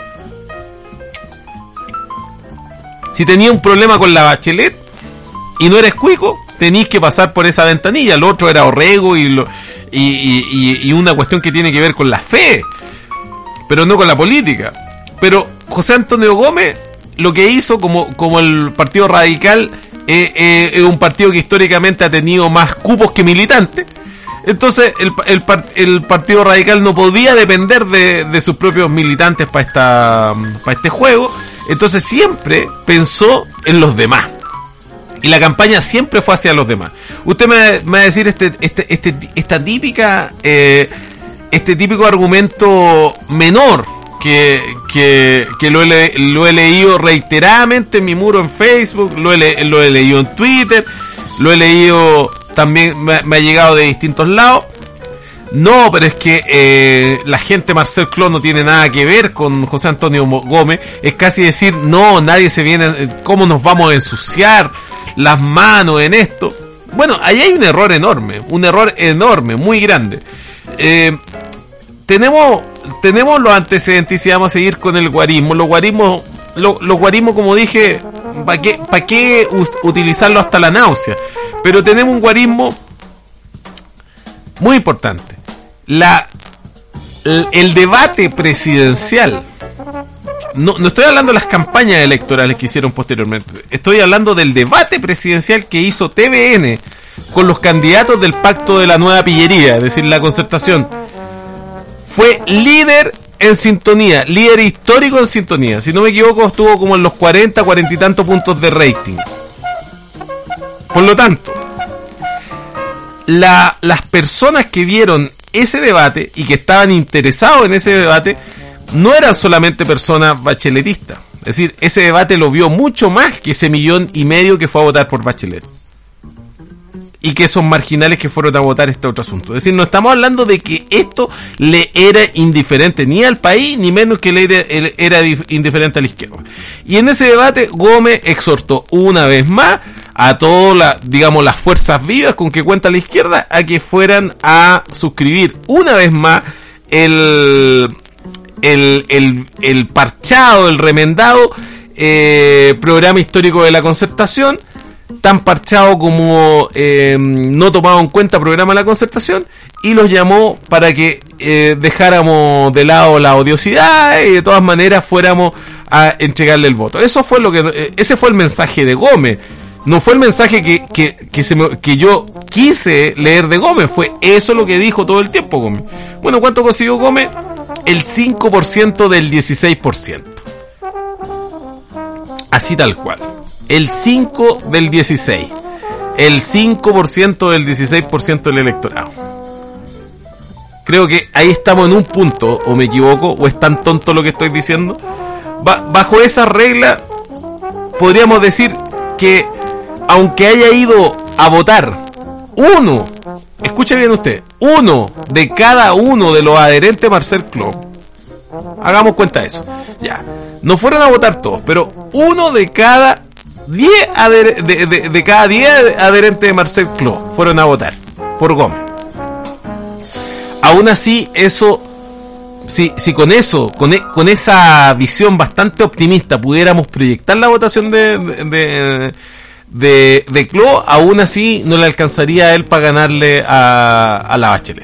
Si tenía un problema con la Bachelet y no eres cuico, tenías que pasar por esa ventanilla. Lo otro era orrego y, lo, y, y, y una cuestión que tiene que ver con la fe, pero no con la política. Pero José Antonio Gómez lo que hizo, como, como el Partido Radical eh, eh, es un partido que históricamente ha tenido más cupos que militantes, entonces el, el, el Partido Radical no podía depender de, de sus propios militantes para esta para este juego. Entonces siempre pensó en los demás, y la campaña siempre fue hacia los demás. Usted me, me va a decir este, este, este, esta típica eh, este típico argumento menor que, que, que lo, he, lo he leído reiteradamente en mi muro en Facebook, lo he, lo he leído en Twitter, lo he leído también, me, me ha llegado de distintos lados. no, pero es que eh, la gente Marcel Clos no tiene nada que ver con José Antonio Gómez. Es casi decir, no, nadie se viene, ¿cómo nos vamos a ensuciar las manos en esto? Bueno, ahí hay un error enorme, un error enorme, muy grande. Eh, tenemos, tenemos los antecedentes y si vamos a seguir con el guarismo. Los guarismos, lo, los guarismos, como dije, ¿para qué, para qué utilizarlo hasta la náusea? Pero tenemos un guarismo muy importante. La, el, el debate presidencial, no, no estoy hablando de las campañas electorales que hicieron posteriormente, estoy hablando del debate presidencial que hizo T V N con los candidatos del Pacto de la Nueva Pillería, es decir, la Concertación. Fue líder en sintonía, líder histórico en sintonía. Si no me equivoco, estuvo como en los cuarenta, cuarenta y tantos puntos de rating. Por lo tanto, la, las personas que vieron ese debate y que estaban interesados en ese debate no eran solamente personas bacheletistas. Es decir, ese debate lo vio mucho más que ese millón y medio que fue a votar por Bachelet. Y que esos marginales que fueron a votar este otro asunto. Es decir, no estamos hablando de que esto le era indiferente ni al país, ni menos que le era, era indiferente a la izquierda. Y en ese debate Gómez exhortó una vez más a todas la, digamos, las fuerzas vivas con que cuenta la izquierda a que fueran a suscribir una vez más el, el, el, el parchado, el remendado eh, programa histórico de la Concertación, tan parchado como eh, no tomado en cuenta programa de la Concertación, y los llamó para que eh, dejáramos de lado la odiosidad y de todas maneras fuéramos a entregarle el voto. Eso fue lo que eh, ese fue el mensaje de Gómez. No fue el mensaje que, que, que, se me, que yo quise leer de Gómez, fue eso lo que dijo todo el tiempo Gómez. Bueno, ¿cuánto consiguió Gómez? El cinco por ciento del dieciséis por ciento. Así tal cual. El cinco del dieciséis. El cinco por ciento del dieciséis por ciento del electorado. Creo que ahí estamos en un punto, o me equivoco, o es tan tonto lo que estoy diciendo. Ba- bajo esa regla, podríamos decir que aunque haya ido a votar uno, escuche bien usted, uno de cada uno de los adherentes a Marcel Clos, hagamos cuenta de eso, ya, no fueron a votar todos, pero uno de cada diez adher- de, de, de cada diez adherentes de Marcel Clos fueron a votar por Gómez. Aún así, eso, si, si con eso, con, e, con esa visión bastante optimista pudiéramos proyectar la votación de de, de, de, de Clos, aún así no le alcanzaría a él para ganarle a, a la Bachelet.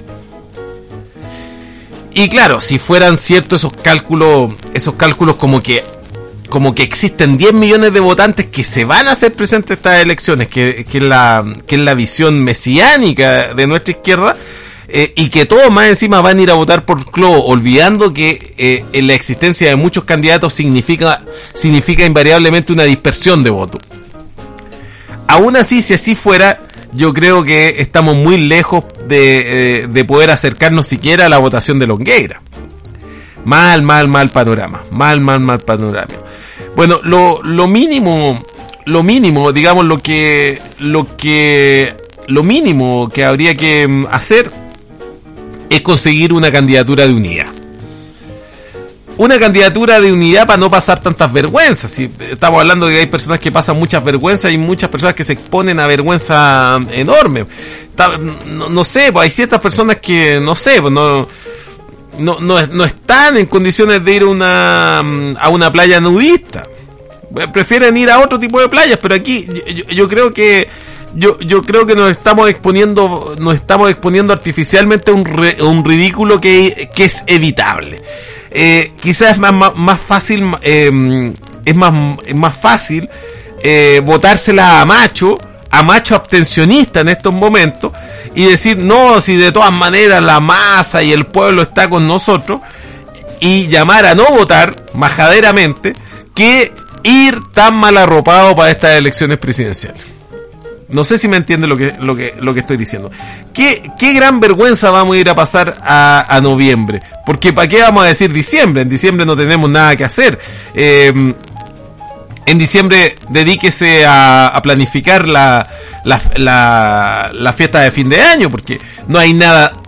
Y claro, si fueran ciertos esos cálculos, esos cálculos como que como que existen diez millones de votantes que se van a hacer presentes en estas elecciones, que, que, es la, que es la visión mesiánica de nuestra izquierda, eh, y que todos más encima van a ir a votar por Clos, olvidando que eh, en la existencia de muchos candidatos significa, significa invariablemente una dispersión de votos. Aún así, si así fuera, yo creo que estamos muy lejos de, eh, de poder acercarnos siquiera a la votación de Longueira. Mal, mal, mal panorama. Mal, mal, mal panorama. Bueno, lo, lo mínimo, lo mínimo, digamos, lo que, lo que, lo mínimo que habría que hacer es conseguir una candidatura de unidad. Una candidatura de unidad para no pasar tantas vergüenzas. Si estamos hablando de que hay personas que pasan muchas vergüenzas y muchas personas que se exponen a vergüenza enorme. No, no sé, pues hay ciertas personas que, no sé, pues no... No, no, no están en condiciones de ir a una, a una playa nudista. Prefieren ir a otro tipo de playas, pero aquí yo, yo creo que yo, yo creo que nos estamos exponiendo nos estamos exponiendo artificialmente a un, re, un ridículo que, que es evitable. Eh, quizás es más, más, más fácil eh, es más, es más fácil eh, votársela a macho a macho abstencionista en estos momentos y decir, no, si de todas maneras la masa y el pueblo está con nosotros, y llamar a no votar majaderamente, que ir tan mal arropado para estas elecciones presidenciales. No sé si me entiende lo que, lo que, lo que estoy diciendo. ¿Qué, qué gran vergüenza vamos a ir a pasar a, a noviembre? Porque ¿para qué vamos a decir diciembre? En diciembre no tenemos nada que hacer. Eh, En diciembre dedíquese a, a planificar la, la, la, la fiesta de fin de año, porque no hay nada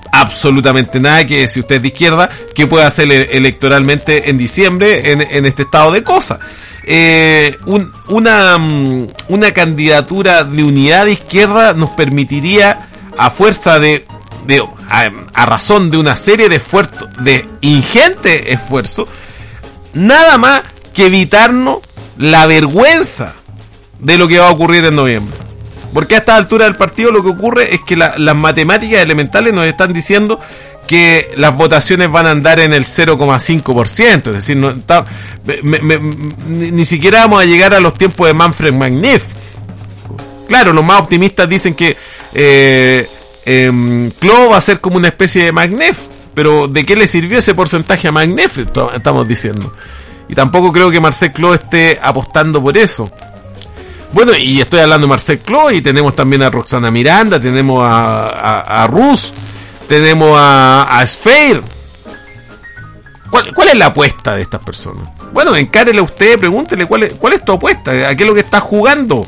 absolutamente nada que, si usted es de izquierda, que puede hacer electoralmente en diciembre en, en este estado de cosas. Eh, un, una, una candidatura de unidad de izquierda nos permitiría, a fuerza de, de a, a razón de una serie de esfuerzos, de ingente esfuerzo, nada más que evitarnos la vergüenza de lo que va a ocurrir en noviembre. Porque a esta altura del partido lo que ocurre es que la, las matemáticas elementales nos están diciendo que las votaciones van a andar en el cero coma cinco por ciento, es decir, no, está, me, me, me, ni, ni siquiera vamos a llegar a los tiempos de Manfred Magnif. Claro, los más optimistas dicen que eh, eh, Cló va a ser como una especie de Magnif, pero ¿de qué le sirvió ese porcentaje a Magnif? Estamos diciendo. Y tampoco creo que Marcel Cló esté apostando por eso. Bueno, y estoy hablando de Marcel Cló, y tenemos también a Roxana Miranda, tenemos a, a, a Rus, tenemos a, a Sfeir. ¿Cuál, ¿Cuál es la apuesta de estas personas? Bueno, encárele a usted, pregúntele cuál es, cuál es tu apuesta, a qué es lo que está jugando.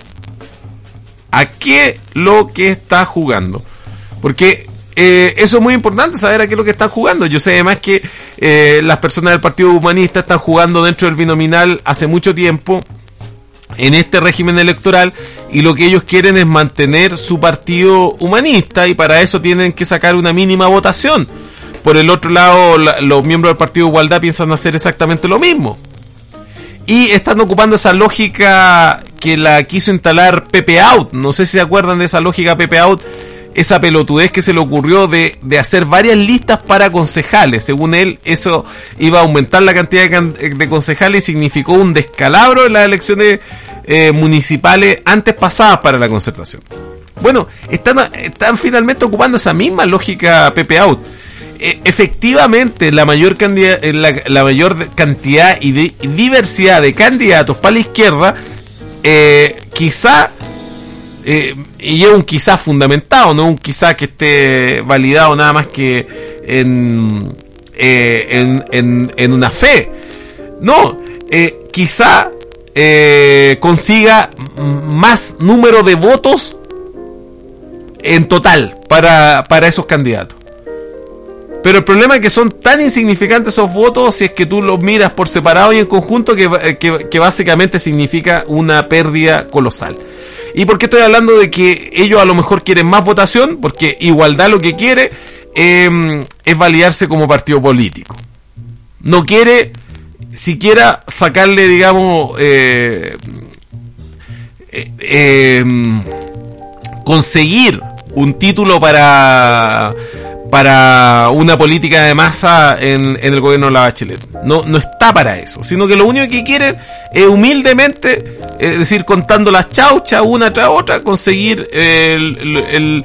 ¿A qué lo que está jugando? Porque eh, eso es muy importante, saber a qué es lo que están jugando. Yo sé además que eh, las personas del Partido Humanista están jugando dentro del binominal hace mucho tiempo en este régimen electoral, y lo que ellos quieren es mantener su partido humanista, y para eso tienen que sacar una mínima votación. Por el otro lado, la, los miembros del Partido Igualdad piensan hacer exactamente lo mismo, y están ocupando esa lógica que la quiso instalar Pepe Out. No sé si se acuerdan de esa lógica Pepe Out, esa pelotudez que se le ocurrió de, de hacer varias listas para concejales. Según él, eso iba a aumentar la cantidad de, can- de concejales, y significó un descalabro en las elecciones eh, municipales antes pasadas para la concertación. Bueno, están, están finalmente ocupando esa misma lógica Pepe Out. Eh, efectivamente, la mayor, candida- la, la mayor cantidad y, de, y diversidad de candidatos para la izquierda, eh, quizá... Eh, y es un quizá fundamentado, no un quizá que esté validado nada más que en, eh, en, en, en una fe. No, eh, quizá eh, consiga más número de votos en total para, para esos candidatos. Pero el problema es que son tan insignificantes esos votos, si es que tú los miras por separado y en conjunto, que, que, que básicamente significa una pérdida colosal. ¿Y por qué estoy hablando de que ellos a lo mejor quieren más votación? Porque Igualdad lo que quiere eh, es validarse como partido político. No quiere siquiera sacarle, digamos, eh, eh, eh, conseguir un título para... para una política de masa en, en el gobierno de la Bachelet. No, no está para eso, sino que lo único que quieren es humildemente, es decir, contando las chauchas una tras otra, conseguir el, el, el,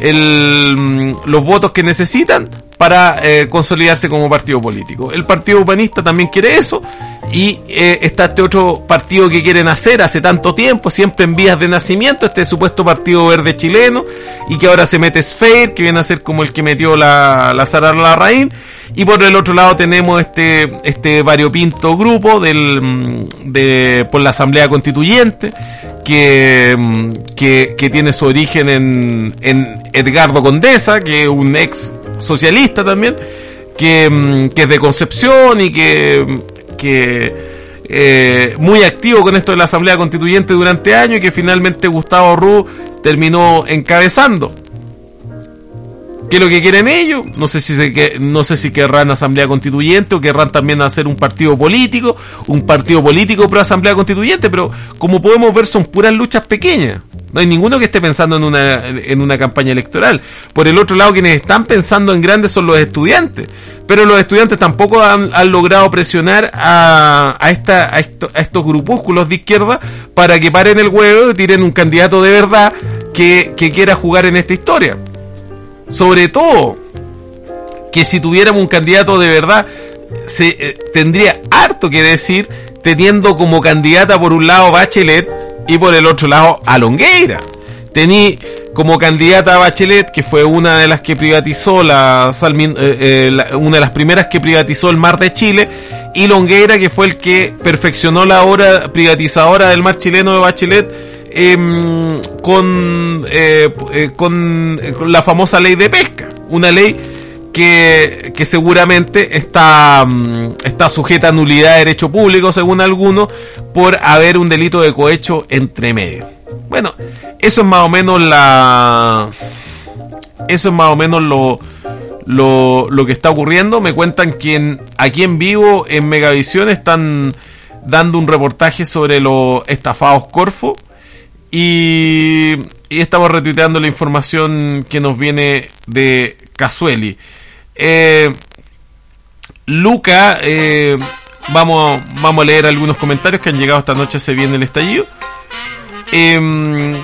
el, los votos que necesitan para eh, consolidarse como partido político. El Partido Humanista también quiere eso, y eh, está este otro partido que quieren hacer hace tanto tiempo, siempre en vías de nacimiento, este supuesto Partido Verde chileno, y que ahora se mete Sfeir, que viene a ser como el que metió la, la Sara Larraín. Y por el otro lado tenemos este este variopinto grupo del de por la Asamblea Constituyente, que, que, que tiene su origen en, en Edgardo Condesa, que es un ex socialista también, que, que es de Concepción, y que, que eh, muy activo con esto de la Asamblea Constituyente durante años, y que finalmente Gustavo Ruz terminó encabezando. ¿Qué es lo que quieren ellos? No sé si se, que, no sé si querrán Asamblea Constituyente, o querrán también hacer un partido político, un partido político pro Asamblea Constituyente, pero como podemos ver son puras luchas pequeñas. No hay ninguno que esté pensando en una, en una campaña electoral. Por el otro lado, quienes están pensando en grandes son los estudiantes. Pero los estudiantes tampoco han, han logrado presionar a, a, esta, a, esto, a estos grupúsculos de izquierda para que paren el huevo y tiren un candidato de verdad que, que quiera jugar en esta historia. Sobre todo, que si tuviéramos un candidato de verdad, se eh, tendría harto que decir, teniendo como candidata por un lado Bachelet y por el otro lado a Longueira. Tení como candidata a Bachelet, que fue una de las que privatizó la, Salmin, eh, eh, la una de las primeras que privatizó el Mar de Chile, y Longueira, que fue el que perfeccionó la obra privatizadora del mar chileno de Bachelet, Eh, con, eh, eh, con, eh, con la famosa ley de pesca, una ley que, que seguramente está, está sujeta a nulidad de derecho público, según algunos, por haber un delito de cohecho entre medio. Bueno, eso es más o menos la... Eso es más o menos lo, lo, lo que está ocurriendo. Me cuentan que en, aquí en vivo, en Megavisión, están dando un reportaje sobre los estafados Corfo. Y, y estamos retuiteando la información que nos viene de Casueli. Eh, Luca, eh, vamos, vamos a leer algunos comentarios que han llegado esta noche. Se viene el estallido. Eh,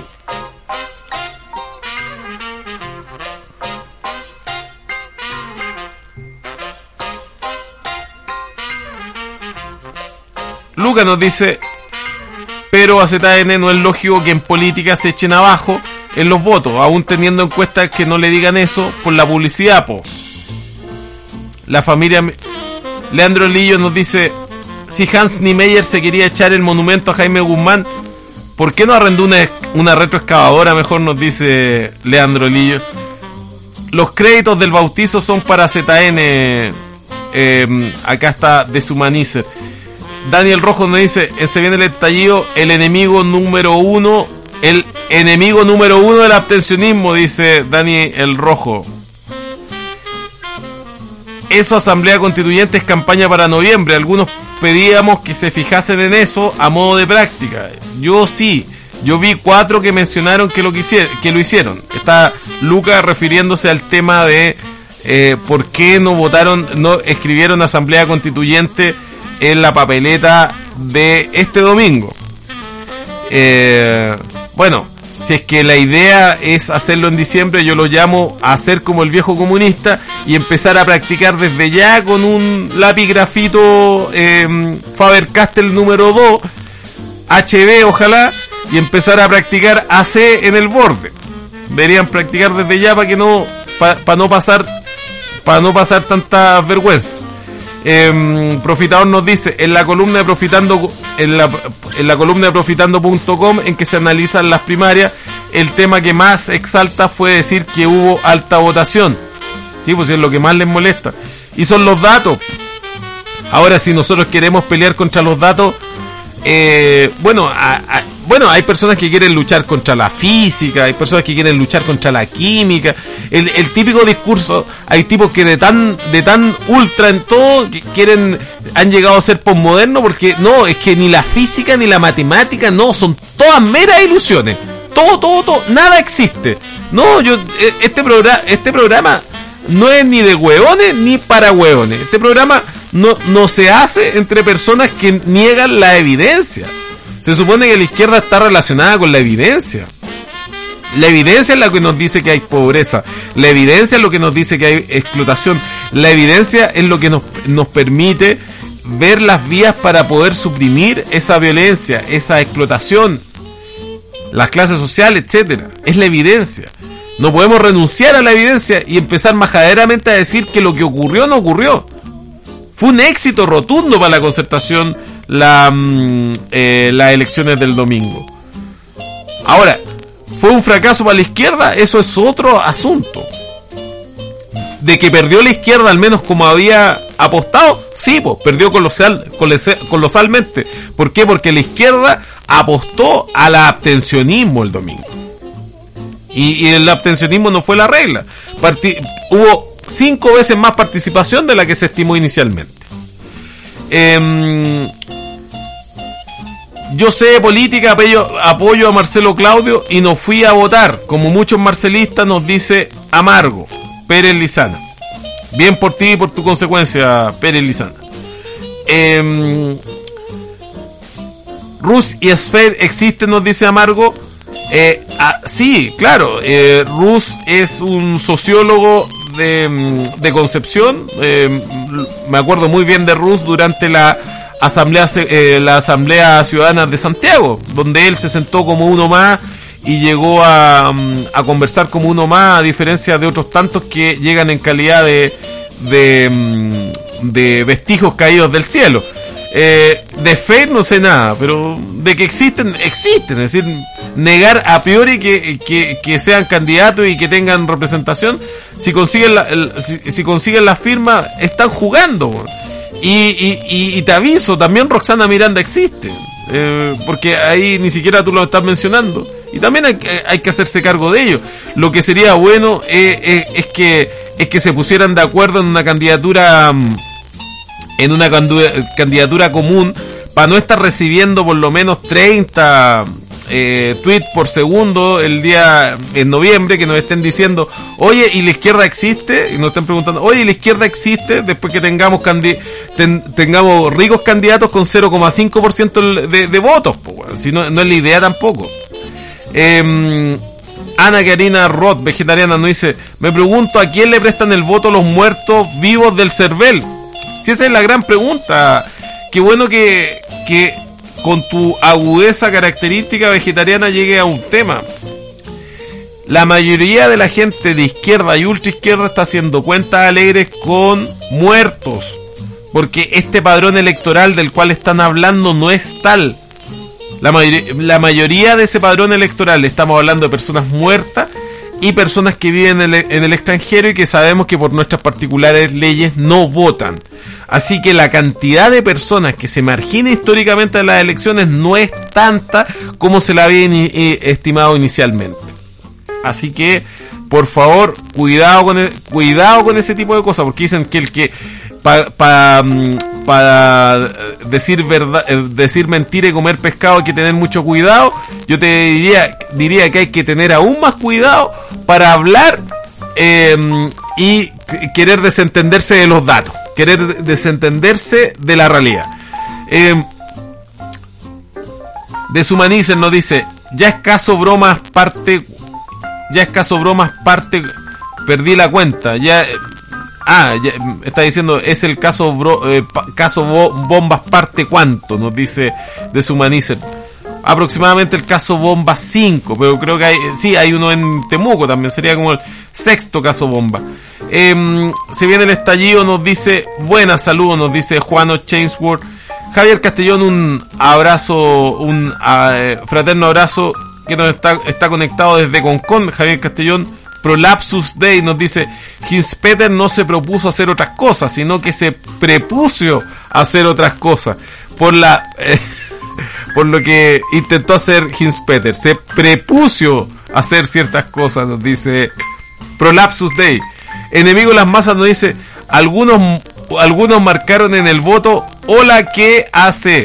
Luca nos dice: pero a Z N no es lógico que en política se echen abajo en los votos, aún teniendo encuestas que no le digan eso por la publicidad, po. La familia... Leandro Lillo nos dice: si Hans Niemeyer se quería echar el monumento a Jaime Guzmán, ¿por qué no arrendó una, una retroexcavadora? Mejor, nos dice Leandro Lillo. Los créditos del bautizo son para Z N. Eh, acá está Deshumanizer. Daniel Rojo nos dice: se viene el estallido, el enemigo número uno, el enemigo número uno del abstencionismo, dice Daniel Rojo. Eso, asamblea constituyente, es campaña para noviembre. Algunos pedíamos que se fijasen en eso a modo de práctica. Yo sí, yo vi cuatro que mencionaron que lo, quisier- que lo hicieron. Está Luca refiriéndose al tema de eh, por qué no votaron, no escribieron asamblea constituyente en la papeleta de este domingo. Eh, bueno, si es que la idea es hacerlo en diciembre, yo lo llamo a hacer como el viejo comunista y empezar a practicar desde ya con un lápiz grafito eh, Faber-Castell número dos, H B ojalá, y empezar a practicar A C en el borde. Deberían practicar desde ya para que no para pa no pasar para no pasar tanta vergüenza. Eh, Profitador nos dice: en la columna de Profitando en la, en la columna de profitando punto com, en que se analizan las primarias, el tema que más exalta fue decir que hubo alta votación. Sí, pues es lo que más les molesta. Y son los datos. Ahora, si nosotros queremos pelear contra los datos, eh, bueno, a, a, bueno, hay personas que quieren luchar contra la física, hay personas que quieren luchar contra la química. El, el típico discurso, hay tipos que de tan de tan ultra en todo que quieren, han llegado a ser posmodernos, porque no, es que ni la física ni la matemática, no, son todas meras ilusiones. Todo, todo, todo, nada existe. No, yo este programa, este programa no es ni de hueones ni para hueones. Este programa no, no se hace entre personas que niegan la evidencia. Se supone que la izquierda está relacionada con la evidencia. La evidencia es la que nos dice que hay pobreza. La evidencia es lo que nos dice que hay explotación. La evidencia es lo que nos, nos permite ver las vías para poder suprimir esa violencia, esa explotación, las clases sociales, etcétera. Es la evidencia. No podemos renunciar a la evidencia y empezar majaderamente a decir que lo que ocurrió no ocurrió. Fue un éxito rotundo para la Concertación la, eh, las elecciones del domingo. Ahora, ¿fue un fracaso para la izquierda? Eso es otro asunto. De que perdió la izquierda, al menos como había apostado, sí, pues perdió colosal, colosalmente. ¿Por qué? Porque la izquierda apostó al abstencionismo el domingo. Y, y el abstencionismo no fue la regla. Parti- hubo cinco veces más participación de la que se estimó inicialmente. Eh, yo sé de política, apoyo, apoyo a Marcelo Claudio y no fui a votar, como muchos marcelistas, nos dice Amargo Pérez Lizana. Bien por ti y por tu consecuencia, Pérez Lizana. Eh, Rus y Esfer existen, nos dice Amargo. Eh, ah, sí, claro, eh, Rus es un sociólogo de, de Concepción. Eh, me acuerdo muy bien de Rus durante la asamblea, eh, la asamblea ciudadana de Santiago, donde él se sentó como uno más y llegó a, a conversar como uno más, a diferencia de otros tantos que llegan en calidad de, de, de vestigios caídos del cielo. Eh, de fe no sé nada, pero de que existen, existen. Es decir, negar a priori que, que, que sean candidatos y que tengan representación, si consiguen la, el, si, si consiguen la firma, están jugando. Y, y, y, y te aviso, también Roxana Miranda existe, eh, porque ahí ni siquiera tú lo estás mencionando. Y también hay, hay que hacerse cargo de ello. Lo que sería bueno es, es, es que es que se pusieran de acuerdo en una candidatura en una candidatura común, para no estar recibiendo por lo menos treinta eh, tweets por segundo el día en noviembre, que nos estén diciendo, oye, ¿y la izquierda existe? Y nos estén preguntando, oye, ¿y la izquierda existe? Después que tengamos candi- ten- tengamos ricos candidatos con cero coma cinco por ciento de, de votos, pues, si no, no es la idea tampoco. Eh, Ana Karina Roth, vegetariana, nos dice, me pregunto a quién le prestan el voto los muertos vivos del CERVEL. Si esa es la gran pregunta. Qué bueno que, que con tu agudeza característica vegetariana llegue a un tema. La mayoría de la gente de izquierda y ultra izquierda está haciendo cuentas alegres con muertos, porque este padrón electoral del cual están hablando no es tal. La, mayor, la mayoría de ese padrón electoral, estamos hablando de personas muertas y personas que viven en el, en el extranjero y que sabemos que por nuestras particulares leyes no votan. Así que la cantidad de personas que se margina históricamente de las elecciones no es tanta como se la había in, eh, estimado inicialmente. Así que, por favor, cuidado con el, cuidado con ese tipo de cosas, porque dicen que el que para pa, pa decir verdad, decir mentira y comer pescado hay que tener mucho cuidado. Yo te diría diría que hay que tener aún más cuidado para hablar eh, y querer desentenderse de los datos, querer desentenderse de la realidad. Eh, Deshumanicen nos dice, ya es caso bromas parte, ya es caso bromas parte, perdí la cuenta, ya... Ah, ya, está diciendo, es el caso bro, eh, pa, caso bo, bombas parte cuánto, nos dice Deshumanicen. Aproximadamente el caso bomba cinco, pero creo que hay, sí, hay uno en Temuco también, sería como el sexto caso bomba. Eh, se viene el estallido, nos dice, buenas, saludos, nos dice Juano Chainsworth. Javier Castellón, un abrazo, un uh, fraterno abrazo, que nos está, está conectado desde Concón. Javier Castellón, Prolapsus Day, nos dice, Hinspeter no se propuso hacer otras cosas, sino que se prepuso hacer otras cosas. Por la eh, por lo que intentó hacer Hinspeter, se prepuso hacer ciertas cosas, nos dice Prolapsus Day. Enemigo de las masas nos dice, algunos algunos marcaron en el voto, hola, ¿qué hace?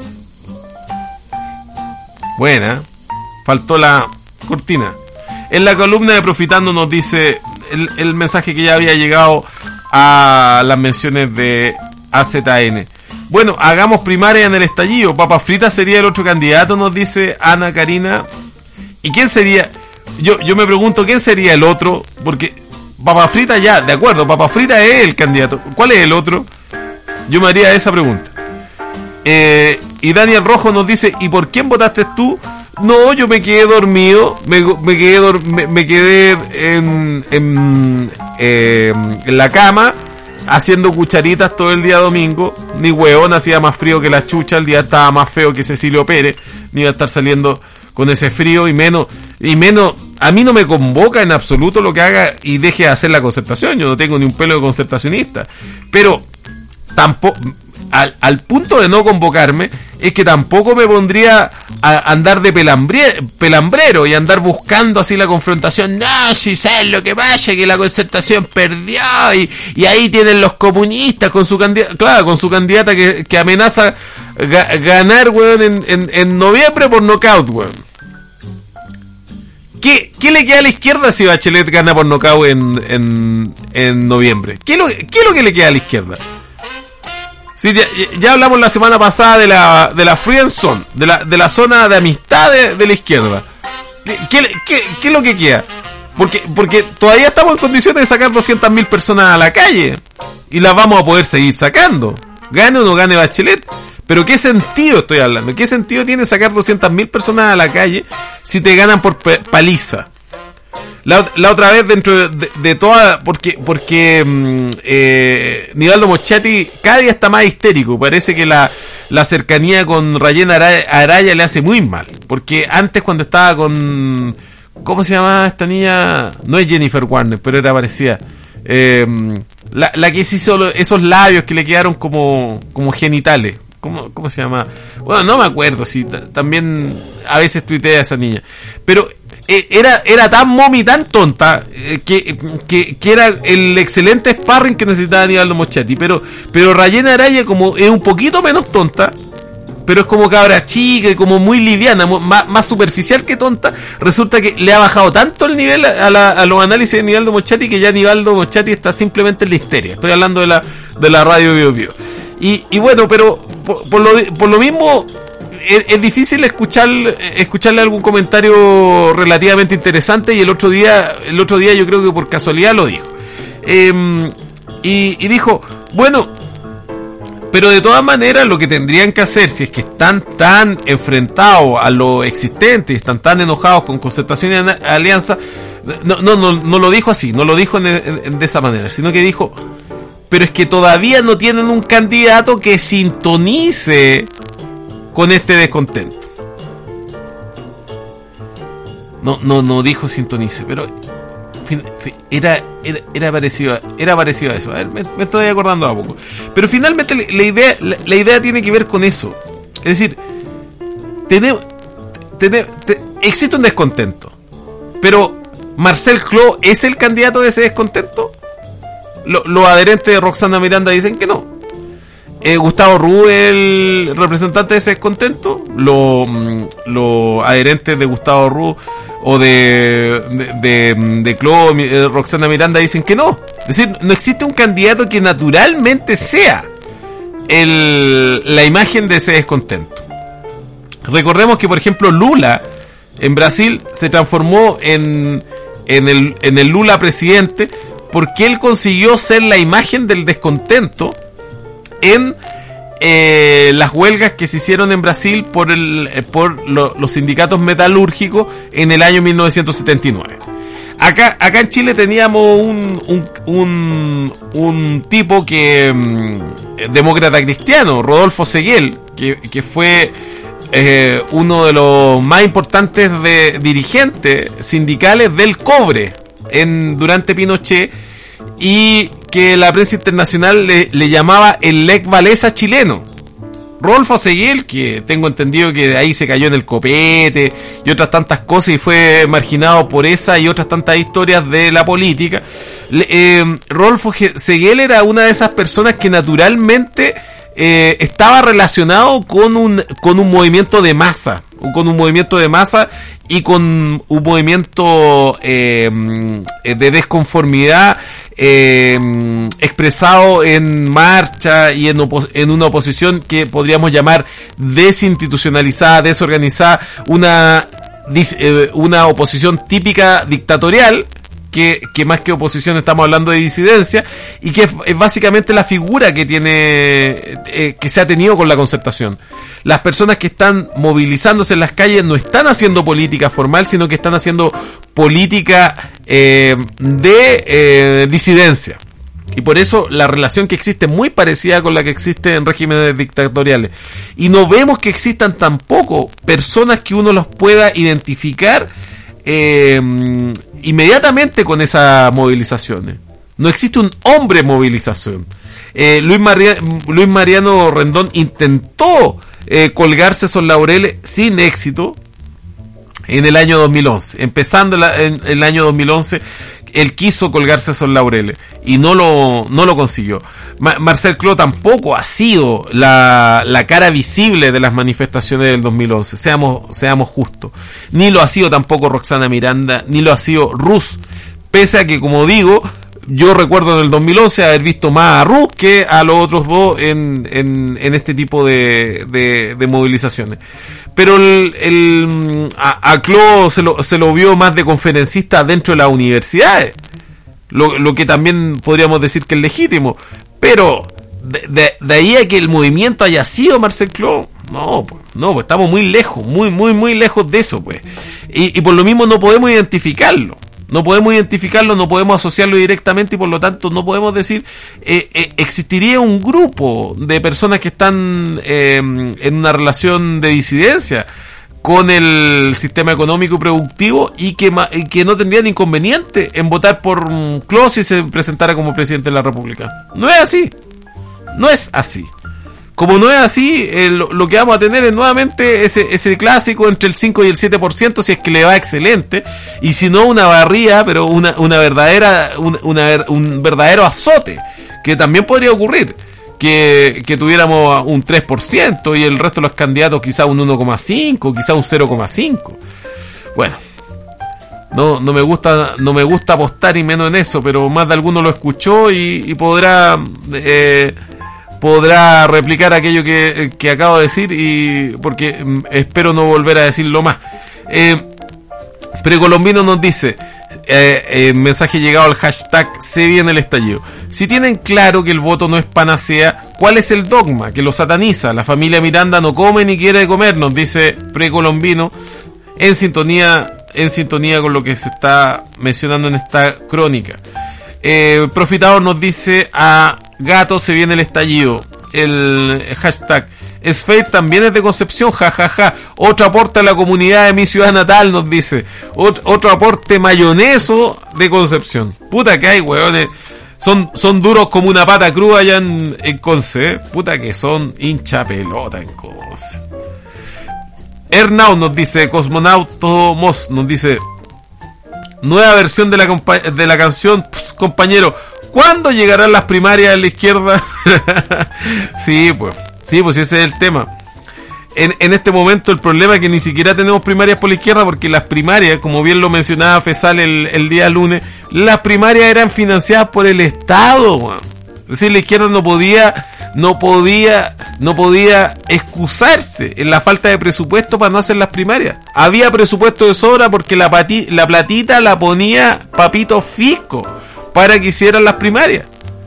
Buena, faltó la cortina. En la columna de Profitando nos dice el, el mensaje que ya había llegado a las menciones de A Z N. Bueno, hagamos primaria en el estallido. Papa Frita sería el otro candidato, nos dice Ana Karina. ¿Y quién sería? Yo, yo me pregunto, ¿quién sería el otro? Porque Papa Frita ya, de acuerdo, Papa Frita es el candidato. ¿Cuál es el otro? Yo me haría esa pregunta. Eh, y Daniel Rojo nos dice, ¿y por quién votaste tú? No, yo me quedé dormido, me, me quedé dor, me, me quedé en, en, eh, en la cama haciendo cucharitas todo el día domingo. Ni hueón, hacía más frío que la chucha, el día estaba más feo que Cecilio Pérez, ni iba a estar saliendo con ese frío, y menos, y menos, a mí no me convoca en absoluto lo que haga y deje de hacer la concertación. Yo no tengo ni un pelo de concertacionista, pero tampoco... Al, al punto de no convocarme, es que tampoco me pondría a andar de pelambre, pelambrero y andar buscando así la confrontación. No, si sabes lo que pasa, que la concertación perdió y, y ahí tienen los comunistas con su candidata, claro, con su candidata que, que amenaza ga, ganar, weón, en, en, en noviembre por nocaut, weón. ¿Qué, ¿Qué le queda a la izquierda si Bachelet gana por nocaut en, en, en noviembre? ¿Qué es, lo, ¿Qué es lo que le queda a la izquierda? Sí, ya, ya hablamos la semana pasada de la de la friendzone, de la de la zona de amistad de, de la izquierda. ¿Qué, qué, qué, ¿Qué es lo que queda? Porque porque todavía estamos en condiciones de sacar doscientas mil personas a la calle y las vamos a poder seguir sacando. Gane o no gane Bachelet. Pero ¿qué sentido estoy hablando? ¿Qué sentido tiene sacar doscientas mil personas a la calle si te ganan por paliza? La, la otra vez dentro de, de, de toda, porque porque eh, Nivaldo Moschati cada día está más histérico. Parece que la, la cercanía con Rayén Araya, Araya le hace muy mal, porque antes cuando estaba con, ¿cómo se llamaba esta niña? No es Jennifer Warner, pero era parecida. Eh, la, la que se hizo esos labios que le quedaron como, como genitales. ¿Cómo, ¿Cómo se llama? Bueno, no me acuerdo, si t- también a veces tuitea a esa niña. Pero eh, era, era tan momi, tan tonta, eh, que, que, que era el excelente sparring que necesitaba Nivaldo Moschati. Pero, pero Rayén Araya, como es un poquito menos tonta, pero es como cabra chica y como muy liviana, más, más superficial que tonta, resulta que le ha bajado tanto el nivel a, la, a los análisis de Nivaldo Moschati que ya Nivaldo Moschati está simplemente en la histeria. Estoy hablando de la, de la radio Bio Bio. Y, y bueno, pero por, por, lo, por lo mismo es, es difícil escuchar escucharle algún comentario relativamente interesante, y el otro día el otro día yo creo que por casualidad lo dijo. Eh, y, y dijo, bueno, pero de todas maneras lo que tendrían que hacer, si es que están tan enfrentados a lo existente y están tan enojados con Concertación y Alianza, no, no, no, no lo dijo así, no lo dijo en, en, de esa manera, sino que dijo, pero es que todavía no tienen un candidato que sintonice con este descontento. No, no, no dijo sintonice, pero fin, fin, era, era, era parecido, a, era parecido a eso. A ver, me, me estoy acordando a poco. Pero finalmente la, la idea, la, la idea tiene que ver con eso. Es decir, tenemos, tenemos, te, existe un descontento, pero Marcel Clos es el candidato de ese descontento. Los, los adherentes de Roxana Miranda dicen que no. Eh, Gustavo Rú es el representante de ese descontento. Los, los adherentes de Gustavo Rú o de de, de, de Clo, eh, Roxana Miranda dicen que no. Es decir, no existe un candidato que naturalmente sea el, la imagen de ese descontento. Recordemos que, por ejemplo, Lula en Brasil se transformó en, en, el, en el Lula presidente, porque él consiguió ser la imagen del descontento en eh, las huelgas que se hicieron en Brasil por, el, por lo, los sindicatos metalúrgicos en el año mil novecientos setenta y nueve. Acá, acá en Chile teníamos un, un, un, un tipo que um, demócrata cristiano, Rodolfo Seguel, que, que fue eh, uno de los más importantes de, dirigentes sindicales del cobre en durante Pinochet, y que la prensa internacional le, le llamaba el Lech Walesa chileno. Rodolfo Seguel, que tengo entendido que de ahí se cayó en el copete y otras tantas cosas y fue marginado por esa y otras tantas historias de la política. Le, eh, Rodolfo Seguel era una de esas personas que naturalmente eh, estaba relacionado con un, con un movimiento de masa, con un movimiento de masa y con un movimiento eh, de desconformidad eh, expresado en marcha y en, opo- en una oposición que podríamos llamar desinstitucionalizada, desorganizada, una, dis- eh, una oposición típica dictatorial, que, que más que oposición estamos hablando de disidencia, y que es, es básicamente la figura que tiene eh, que se ha tenido con la Concertación. Las personas que están movilizándose en las calles no están haciendo política formal, sino que están haciendo política eh, de eh, disidencia. Y por eso la relación que existe es muy parecida con la que existe en regímenes dictatoriales. Y no vemos que existan tampoco personas que uno los pueda identificar eh, inmediatamente con esas movilizaciones. No existe un hombre movilización. Eh, Luis, Maria, Luis Mariano Rendón intentó eh, colgarse esos laureles sin éxito en el año dos mil once. Empezando la, en, en el año dos mil once, él quiso colgarse esos laureles y no lo, no lo consiguió. Ma- Marcel Clos tampoco ha sido la, la cara visible de las manifestaciones del dos mil once, seamos, seamos justos. Ni lo ha sido tampoco Roxana Miranda, ni lo ha sido Rus, pese a que, como digo, yo recuerdo en el dos mil once haber visto más a Rus que a los otros dos en, en, en este tipo de, de, de movilizaciones. Pero el, el, a, a Clos se lo, se lo vio más de conferencista dentro de las universidades, lo, lo que también podríamos decir que es legítimo. Pero de, de, de ahí a que el movimiento haya sido Marcel Clos, no, pues, no, pues estamos muy lejos, muy, muy, muy lejos de eso, pues. Y, y por lo mismo no podemos identificarlo. No podemos identificarlo, no podemos asociarlo directamente y por lo tanto no podemos decir, eh, eh, existiría un grupo de personas que están eh, en una relación de disidencia con el sistema económico y productivo y que, y que no tendrían inconveniente en votar por um, Klaus si se presentara como presidente de la República. No es así. No es así. Como no es así, eh, lo, lo que vamos a tener es nuevamente ese, ese clásico entre el cinco y el siete por ciento si es que le va excelente, y si no una barría, pero una, una verdadera una, una, un verdadero azote, que también podría ocurrir. Que, que tuviéramos un tres por ciento y el resto de los candidatos quizá un uno coma cinco, quizá un cero coma cinco. Bueno, no, no me gusta no me gusta apostar y menos en eso, pero más de alguno lo escuchó y, y podrá eh, podrá replicar aquello que, que acabo de decir, y porque espero no volver a decirlo más. Eh, Precolombino nos dice, eh, eh, mensaje llegado al hashtag Se viene el estallido: si tienen claro que el voto no es panacea, ¿cuál es el dogma que lo sataniza? La familia Miranda no come ni quiere comer, nos dice Precolombino, en sintonía, en sintonía con lo que se está mencionando en esta crónica. Eh, Profitador nos dice, a Gato se viene el estallido. El hashtag Esfate también es de Concepción, jajaja. Ja, ja. Otro aporte a la comunidad de mi ciudad natal, nos dice. Ot- otro aporte mayoneso de Concepción. Puta que hay, weones. Son, son duros como una pata cruda allá en, en Conce, ¿eh? Puta que son hincha pelota en Conce. Ernaut nos dice, Cosmonauto Moss nos dice, nueva versión de la, compa- de la canción, pss, compañero, ¿cuándo llegarán las primarias a la izquierda? Sí, pues, sí, pues ese es el tema. En, en este momento el problema es que ni siquiera tenemos primarias por la izquierda, porque las primarias, como bien lo mencionaba Fesal el, el día lunes, las primarias eran financiadas por el Estado, man. Es decir, la izquierda no podía, no podía, no podía excusarse en la falta de presupuesto para no hacer las primarias. Había presupuesto de sobra porque la, pati, la platita la ponía Papito Fisco para que hicieran las primarias.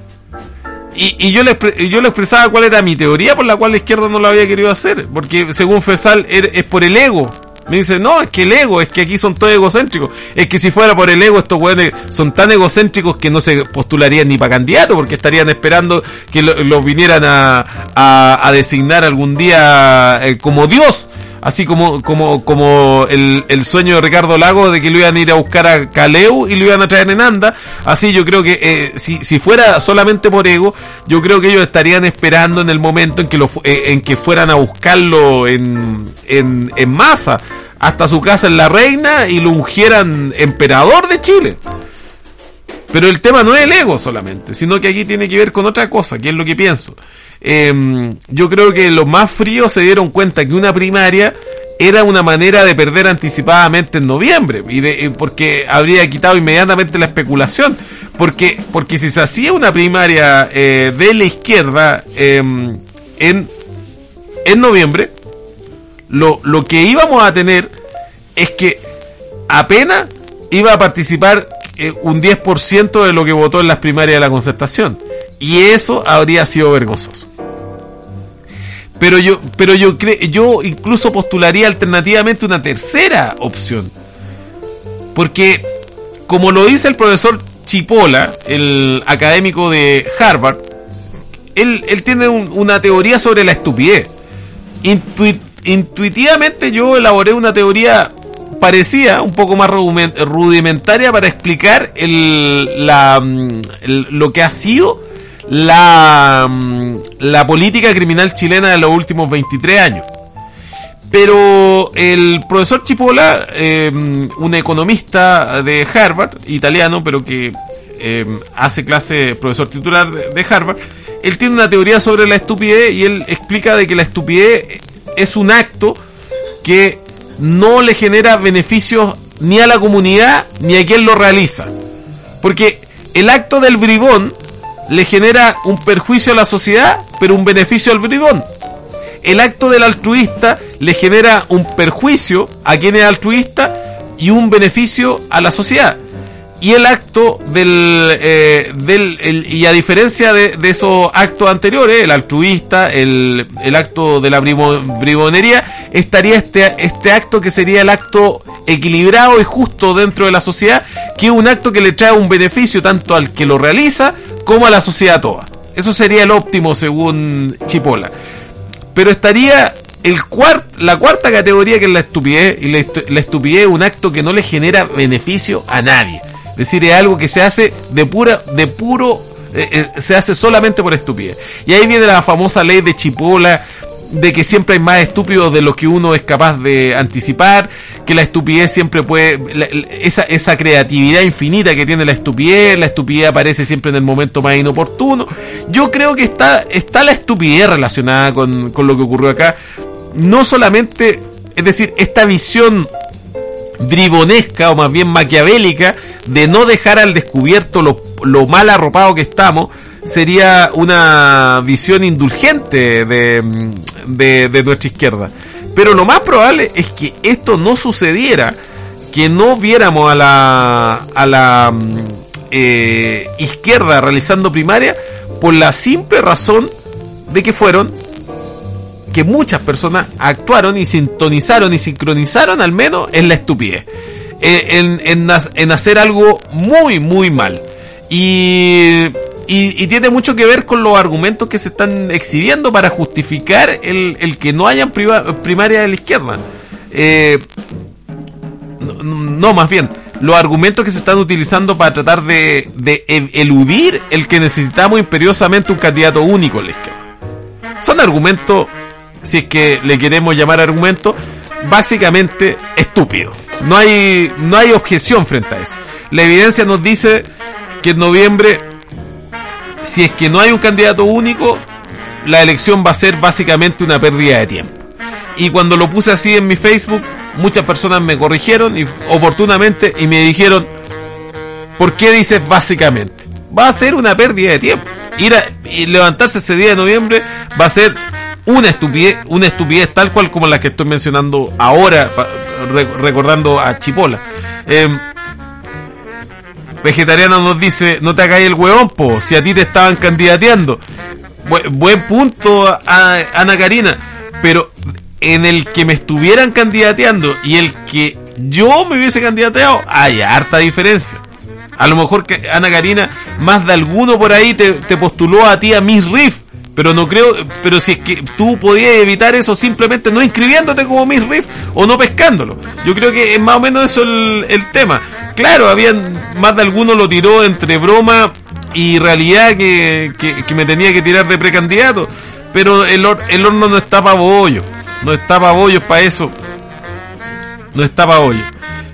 Y, y yo, le, yo le expresaba cuál era mi teoría por la cual la izquierda no lo había querido hacer. Porque según Fesal er, es por el ego. Me dice, no, es que el ego, es que aquí son todos egocéntricos. Es que si fuera por el ego, estos güeyes son tan egocéntricos que no se postularían ni para candidato, porque estarían esperando que los lo vinieran a, a, a designar algún día eh, como Dios. Así como como como el, el sueño de Ricardo Lagos de que lo iban a ir a buscar a Caleu y lo iban a traer en anda. Así yo creo que eh, si, si fuera solamente por ego, yo creo que ellos estarían esperando en el momento en que lo eh, en que fueran a buscarlo en, en, en masa hasta su casa en La Reina y lo ungieran emperador de Chile. Pero el tema no es el ego solamente, sino que aquí tiene que ver con otra cosa, que es lo que pienso. Eh, yo creo que los más fríos se dieron cuenta que una primaria era una manera de perder anticipadamente en noviembre, y de, porque habría quitado inmediatamente la especulación, porque porque si se hacía una primaria eh, de la izquierda eh, en, en noviembre, lo, lo que íbamos a tener es que apenas iba a participar eh, un diez por ciento de lo que votó en las primarias de la Concertación, y eso habría sido vergonzoso. Pero yo, pero yo creo, yo incluso postularía alternativamente una tercera opción, porque como lo dice el profesor Chipola, el académico de Harvard, él, él tiene un, una teoría sobre la estupidez. Intuit, intuitivamente yo elaboré una teoría parecida, un poco más rudimentaria, para explicar el, la, el, lo que ha sido la, la política criminal chilena de los últimos veintitrés años. Pero el profesor Chipola, eh, un economista de Harvard, italiano, pero que eh, hace clase, profesor titular de, de Harvard, él tiene una teoría sobre la estupidez, y él explica de que la estupidez es un acto que no le genera beneficios ni a la comunidad ni a quien lo realiza. Porque el acto del bribón le genera un perjuicio a la sociedad, pero un beneficio al bribón. El acto del altruista le genera un perjuicio a quien es altruista y un beneficio a la sociedad. y el acto del, eh, del el, y a diferencia de, de esos actos anteriores, el altruista, el, el acto de la bribo, bribonería, estaría este, este acto que sería el acto equilibrado y justo dentro de la sociedad, que es un acto que le trae un beneficio tanto al que lo realiza como a la sociedad toda. Eso sería el óptimo según Chipola. Pero estaría el cuart, la cuarta categoría, que es la estupidez, y la, la estupidez es un acto que no le genera beneficio a nadie. Es decir, es algo que se hace de pura, de puro, eh, eh, se hace solamente por estupidez. Y ahí viene la famosa ley de Chipola, de que siempre hay más estúpidos de los que uno es capaz de anticipar, que la estupidez siempre puede, la, la, esa, esa creatividad infinita que tiene la estupidez, la estupidez aparece siempre en el momento más inoportuno. Yo creo que está, está la estupidez relacionada con, con lo que ocurrió acá. No solamente, es decir, esta visión bribonesca o más bien maquiavélica de no dejar al descubierto lo, lo mal arropado que estamos, sería una visión indulgente de, de, de nuestra izquierda. Pero lo más probable es que esto no sucediera, que no viéramos a la, a la eh, izquierda realizando primaria, por la simple razón de que fueron que muchas personas actuaron y sintonizaron y sincronizaron al menos en la estupidez, en, en, en hacer algo muy muy mal, y, y, y tiene mucho que ver con los argumentos que se están exhibiendo para justificar el, el que no hayan primarias de la izquierda. eh, no, no, más bien los argumentos que se están utilizando para tratar de, de eludir el que necesitamos imperiosamente un candidato único en la izquierda. Son argumentos, si es que le queremos llamar argumento, básicamente estúpido. No hay, no hay objeción frente a eso. La evidencia nos dice que en noviembre, si es que no hay un candidato único, la elección va a ser básicamente una pérdida de tiempo. Y cuando lo puse así en mi Facebook, muchas personas me corrigieron y, oportunamente, y me dijeron: ¿por qué dices básicamente? Va a ser una pérdida de tiempo. Ir a, y levantarse ese día de noviembre va a ser una estupidez, una estupidez tal cual como la que estoy mencionando ahora, re, recordando a Chipola. Eh, Vegetariano nos dice: no te hagáis el huevón, po, si a ti te estaban candidateando. Bu- buen punto, a, Ana Karina, pero en el que me estuvieran candidateando y el que yo me hubiese candidateado, hay harta diferencia. A lo mejor que Ana Karina, más de alguno por ahí te, te postuló a ti a Miss Riff, pero no creo, pero si es que tú podías evitar eso simplemente no inscribiéndote como Miss Riff o no pescándolo. Yo creo que es más o menos eso el, el tema. Claro, habían más de alguno lo tiró entre broma y realidad que, que, que me tenía que tirar de precandidato, pero el, or, el horno no está para bollo, no está para bollos para eso, no está para bollo.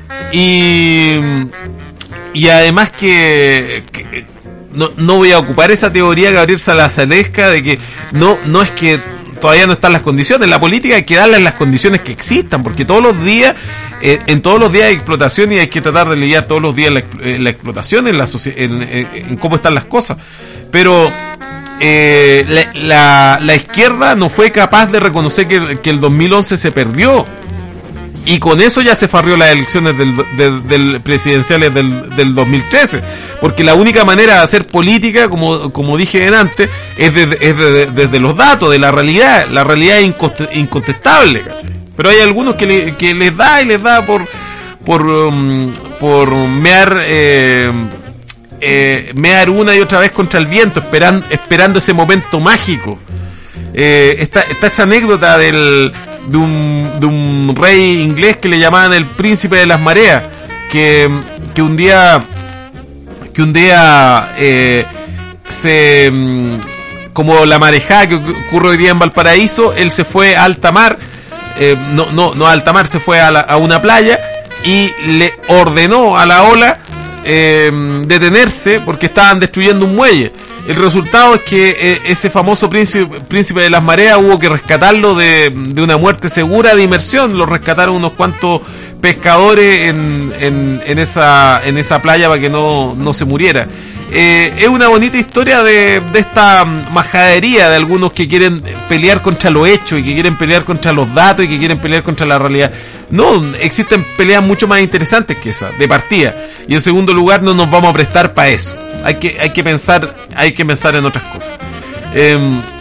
Y y además que, que no, no voy a ocupar esa teoría Gabriel Salazalesca de que no, no es que todavía no están las condiciones. La política hay que darle las condiciones que existan, porque todos los días, eh, en todos los días hay explotación y hay que tratar de lidiar todos los días la, la explotación en, la, en, en, en cómo están las cosas. Pero eh, la, la, la izquierda no fue capaz de reconocer que, que el dos mil once se perdió. Y con eso ya se farrió las elecciones del, del, del presidenciales del, del dos mil trece. Porque la única manera de hacer política, como, como dije antes, es desde es de, de, de, de los datos, de la realidad. La realidad es incontestable, ¿cachai? Pero hay algunos que, le, que les da y les da por por, um, por mear, eh, eh, mear una y otra vez contra el viento, esperando, esperando ese momento mágico. Eh, está, está esa anécdota del... De un, de un rey inglés que le llamaban el príncipe de las mareas, que, que un día que un día eh, se como la marejada que ocurre hoy día en Valparaíso, él se fue a alta mar, eh, no, no, no a alta mar, se fue a, la, a una playa y le ordenó a la ola eh, detenerse porque estaban destruyendo un muelle. El resultado es que eh, ese famoso príncipe, príncipe de las mareas hubo que rescatarlo de, de una muerte segura de inmersión. Lo rescataron unos cuantos pescadores en, en, en, esa, en esa playa para que no, no se muriera. eh, es una bonita historia de, de esta majadería de algunos que quieren pelear contra lo hecho y que quieren pelear contra los datos y que quieren pelear contra la realidad. No, existen peleas mucho más interesantes que esa, de partida. Y en segundo lugar, no nos vamos a prestar para eso. Hay que, hay que pensar, hay que pensar en otras cosas. Eh,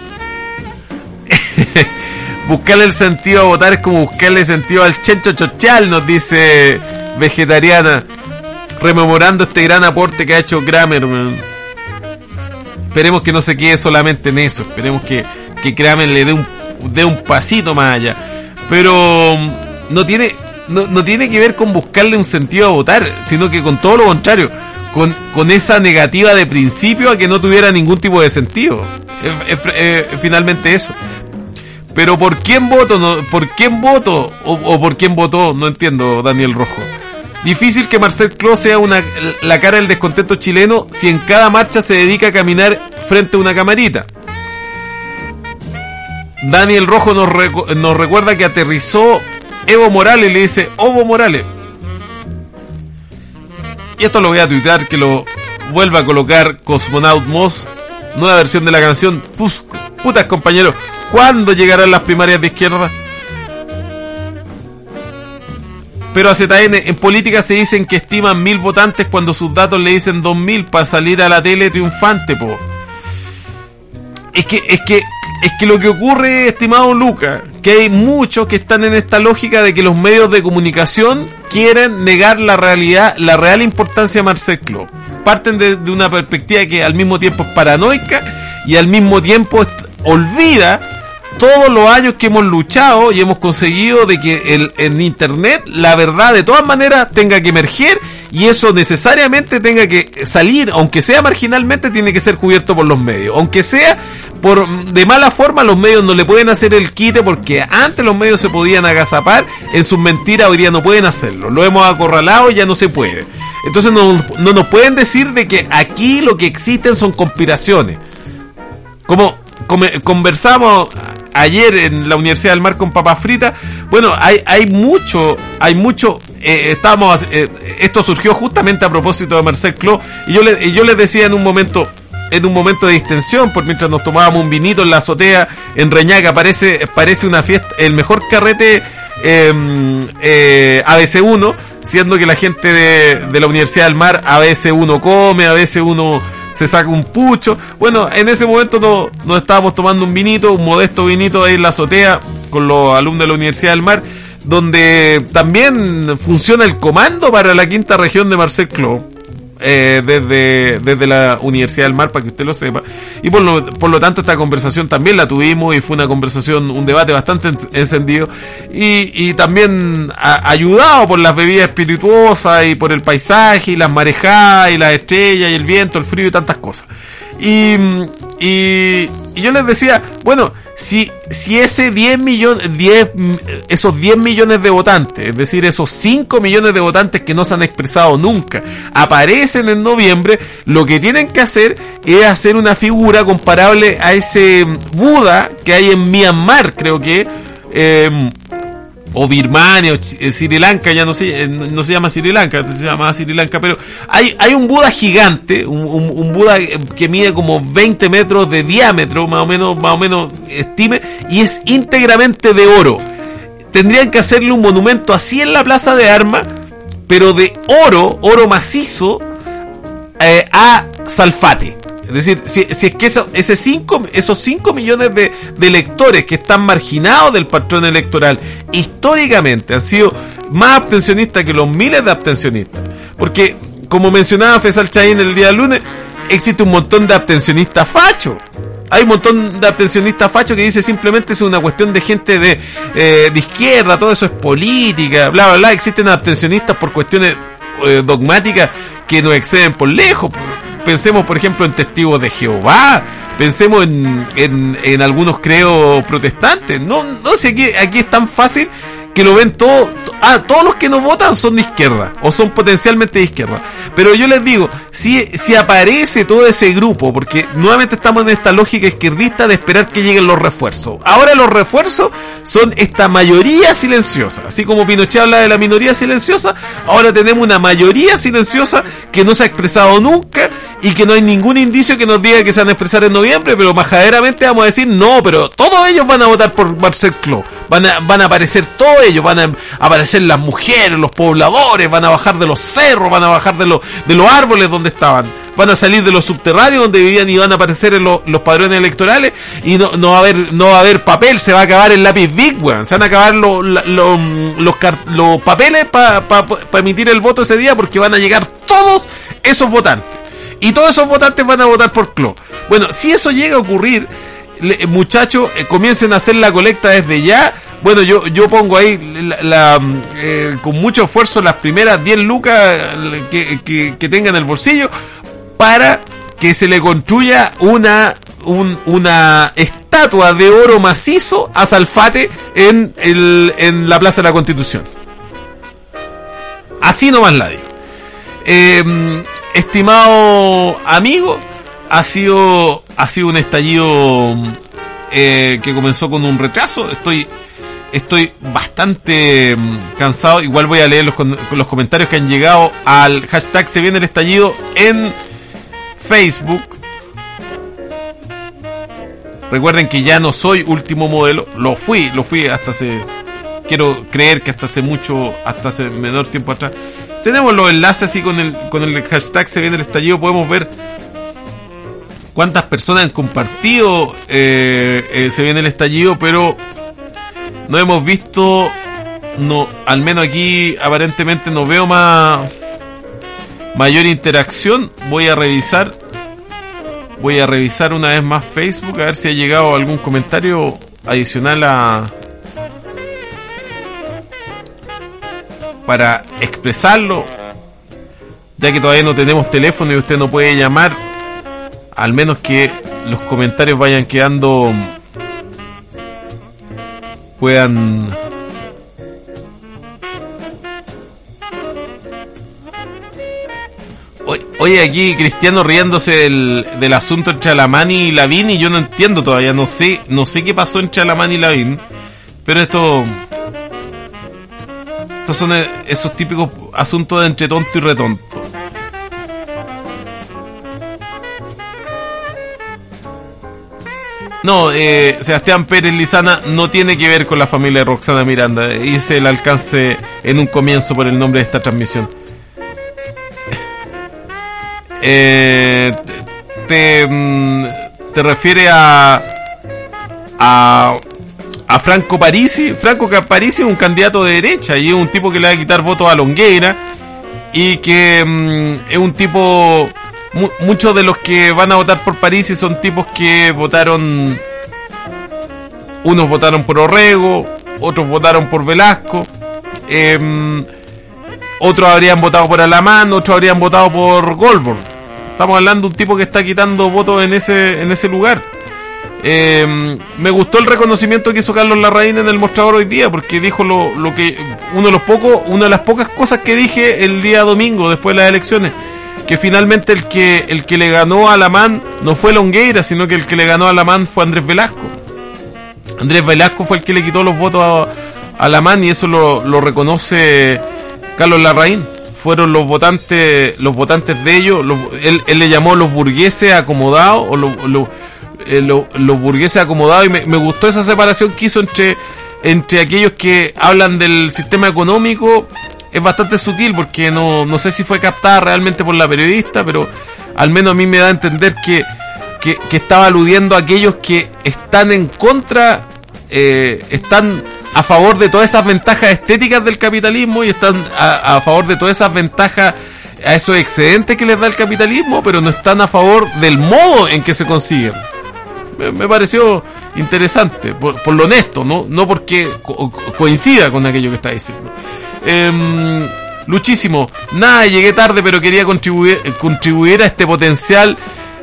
buscarle el sentido a votar es como buscarle sentido al chencho chochal, nos dice Vegetariana, rememorando este gran aporte que ha hecho Kramer, man. Esperemos que no se quede solamente en eso, esperemos que, que Kramer le dé un, dé un pasito más allá, pero no tiene, no, no tiene que ver con buscarle un sentido a votar, sino que con todo lo contrario, con, con esa negativa de principio a que no tuviera ningún tipo de sentido. Es, es, es, es finalmente eso. Pero ¿por quién voto? No, ¿por quién voto? O, o ¿por quién votó? No entiendo, Daniel Rojo. Difícil que Marcel Clos sea una, la cara del descontento chileno si en cada marcha se dedica a caminar frente a una camarita. Daniel Rojo nos, recu- nos recuerda que aterrizó Evo Morales y le dice Evo Morales. Y esto lo voy a tuitear, que lo vuelva a colocar Cosmonaut Moss, nueva versión de la canción. Pus, putas compañeros, ¿cuándo llegarán las primarias de izquierda? Pero a Z N, en política se dicen que estiman mil votantes cuando sus datos le dicen dos mil para salir a la tele triunfante, po. Es que, es que, es que lo que ocurre, estimado Luca, que hay muchos que están en esta lógica de que los medios de comunicación quieren negar la realidad, la real importancia de Marcel Clos. Parten de, de una perspectiva que al mismo tiempo es paranoica y al mismo tiempo est- olvida todos los años que hemos luchado y hemos conseguido de que el, en internet la verdad de todas maneras tenga que emerger y eso necesariamente tenga que salir, aunque sea marginalmente, tiene que ser cubierto por los medios, aunque sea por de mala forma. Los medios no le pueden hacer el quite, porque antes los medios se podían agazapar en sus mentiras, hoy día no pueden hacerlo, lo hemos acorralado y ya no se puede. Entonces no, no nos pueden decir de que aquí lo que existen son conspiraciones. Como, como conversamos ayer en la Universidad del Mar con papas fritas, bueno, hay, hay mucho, hay mucho, eh, estábamos, eh, esto surgió justamente a propósito de Marcel Clos, y yo, le, y yo les decía en un momento, en un momento de distensión, por mientras nos tomábamos un vinito en la azotea, en Reñaca, parece, parece una fiesta, el mejor carrete eh, eh, A B C uno, siendo que la gente de, de la Universidad del Mar, a veces uno come, a veces uno se saca un pucho. Bueno, en ese momento no, nos estábamos tomando un vinito, un modesto vinito ahí en la azotea con los alumnos de la Universidad del Mar, donde también funciona el comando para la quinta región de Marcel Clos, eh, desde, desde la Universidad del Mar, para que usted lo sepa. Y por lo, por lo tanto esta conversación también la tuvimos y fue una conversación, un debate bastante encendido y, y también a, ayudado por las bebidas espirituosas y por el paisaje y las marejadas y las estrellas y el viento, el frío y tantas cosas. Y, y, y yo les decía, bueno, si, si ese diez millones, diez, esos diez millones de votantes, es decir, esos cinco millones de votantes que no se han expresado nunca, aparecen en noviembre, lo que tienen que hacer es hacer una figura comparable a ese Buda que hay en Myanmar, creo que, eh, o Birmania, o Sri Lanka, ya no sé, no se llama Sri Lanka, se llama Sri Lanka, pero hay, hay un Buda gigante, un, un, un Buda que mide como veinte metros de diámetro, más o menos, más o menos estime, y es íntegramente de oro. Tendrían que hacerle un monumento así en la Plaza de Armas, pero de oro, oro macizo, eh, a Salfate. Es decir, si, si es que eso, ese cinco, esos cinco millones de, de electores que están marginados del patrón electoral históricamente han sido más abstencionistas que los miles de abstencionistas. Porque, como mencionaba Faisal Chahín el día del lunes, existe un montón de abstencionistas fachos. Hay un montón de abstencionistas fachos que dice simplemente es una cuestión de gente de, eh, de izquierda, todo eso es política, bla, bla, bla. Existen abstencionistas por cuestiones eh, dogmáticas que nos exceden por lejos. Pensemos, por ejemplo, en testigos de Jehová. Pensemos en, en, en algunos creos protestantes. No, no sé, aquí, aquí es tan fácil que lo ven todo. Ah, todos los que nos votan son de izquierda o son potencialmente de izquierda. Pero yo les digo, si, si aparece todo ese grupo, porque nuevamente estamos en esta lógica izquierdista de esperar que lleguen los refuerzos. Ahora los refuerzos son esta mayoría silenciosa. Así como Pinochet habla de la minoría silenciosa, ahora tenemos una mayoría silenciosa que no se ha expresado nunca y que no hay ningún indicio que nos diga que se van a expresar en noviembre, pero majaderamente vamos a decir no, pero todos ellos van a votar por Marcel Clos, van a, van a aparecer todos ellos, van a aparecer las mujeres, los pobladores, van a bajar de los cerros, van a bajar de los, de los árboles donde estaban, van a salir de los subterráneos donde vivían y van a aparecer en los, los padrones electorales y no, no va a haber no va a haber papel, se va a acabar el lápiz Big, weón. Se van a acabar los, los, los, los, los papeles para pa, pa emitir el voto ese día, porque van a llegar todos esos votantes y todos esos votantes van a votar por Clos. Bueno, si eso llega a ocurrir, le, muchachos, eh, comiencen a hacer la colecta desde ya. Bueno, yo yo pongo ahí la, la, eh, con mucho esfuerzo las primeras diez lucas que, que, que tenga en el bolsillo para que se le construya una un, una estatua de oro macizo a Salfate en, el, en la Plaza de la Constitución. Así nomás la digo. Eh, estimado amigo, ha sido, ha sido un estallido eh, que comenzó con un retraso. Estoy... Estoy bastante cansado. Igual voy a leer los, los comentarios que han llegado al hashtag Se Viene el Estallido en Facebook. Recuerden que ya no soy último modelo. Lo fui, lo fui hasta hace... Quiero creer que hasta hace mucho, hasta hace menor tiempo atrás. Tenemos los enlaces así con el, con el hashtag Se Viene el Estallido. Podemos ver cuántas personas han compartido eh, eh, Se Viene el Estallido, pero... no hemos visto, no, al menos aquí aparentemente no veo más mayor interacción. Voy a revisar, voy a revisar una vez más Facebook a ver si ha llegado algún comentario adicional a para expresarlo, ya que todavía no tenemos teléfono y usted no puede llamar. Al menos que los comentarios vayan quedando, puedan oye, aquí Cristiano riéndose del, del asunto entre Alamán y Lavín, y yo no entiendo todavía, no sé no sé qué pasó entre Alamán y Lavín, pero esto estos son esos típicos asuntos de entre tonto y retonto. No, eh, Sebastián Pérez Lizana no tiene que ver con la familia de Roxana Miranda. Hice el alcance en un comienzo por el nombre de esta transmisión. Eh, te, te refiere a, a a Franco Parisi. Franco Parisi es un candidato de derecha y es un tipo que le va a quitar votos a Longueira y que mm, es un tipo... Muchos de los que van a votar por Parisi son tipos que votaron, unos votaron por Orrego, otros votaron por Velasco, eh, otros habrían votado por Alamán, otros habrían votado por Goldberg. Estamos hablando de un tipo que está quitando votos en ese en ese lugar. Eh, me gustó el reconocimiento que hizo Carlos Larraín en el mostrador hoy día, porque dijo lo, lo que uno de los pocos, una de las pocas cosas que dije el día domingo después de las elecciones, que finalmente el que el que le ganó a Alamán no fue Longueira, sino que el que le ganó a Alamán fue Andrés Velasco. Andrés Velasco fue el que le quitó los votos a, a Alamán, y eso lo, lo reconoce Carlos Larraín. Fueron los votantes los votantes de ellos, los, él, él le llamó los burgueses acomodados, o lo, lo, eh, lo, los burgueses acomodados, y me, me gustó esa separación que hizo entre, entre aquellos que hablan del sistema económico. Es bastante sutil, porque no, no sé si fue captada realmente por la periodista, pero al menos a mí me da a entender que, que, que estaba aludiendo a aquellos que están en contra, eh, están a favor de todas esas ventajas estéticas del capitalismo, y están a, a favor de todas esas ventajas, a esos excedentes que les da el capitalismo, pero no están a favor del modo en que se consiguen. Me, me pareció interesante, por, por lo honesto, no, no porque co- coincida con aquello que está diciendo. Eh, Luchísimo, nada, llegué tarde, pero quería contribuir, contribuir a este potencial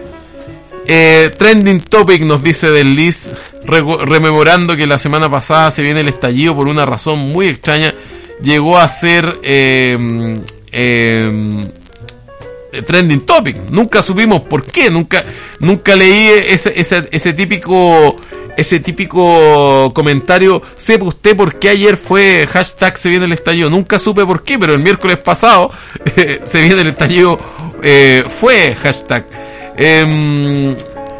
eh, trending topic, nos dice Desliz, re- rememorando que la semana pasada se viene el estallido por una razón muy extraña. Llegó a ser eh, eh, trending topic, nunca supimos por qué, nunca nunca leí ese, ese, ese típico ese típico comentario, ¿sepa usted por qué ayer fue hashtag se viene el estallido? Nunca supe por qué, pero el miércoles pasado eh, se viene el estallido eh, fue hashtag. Eh,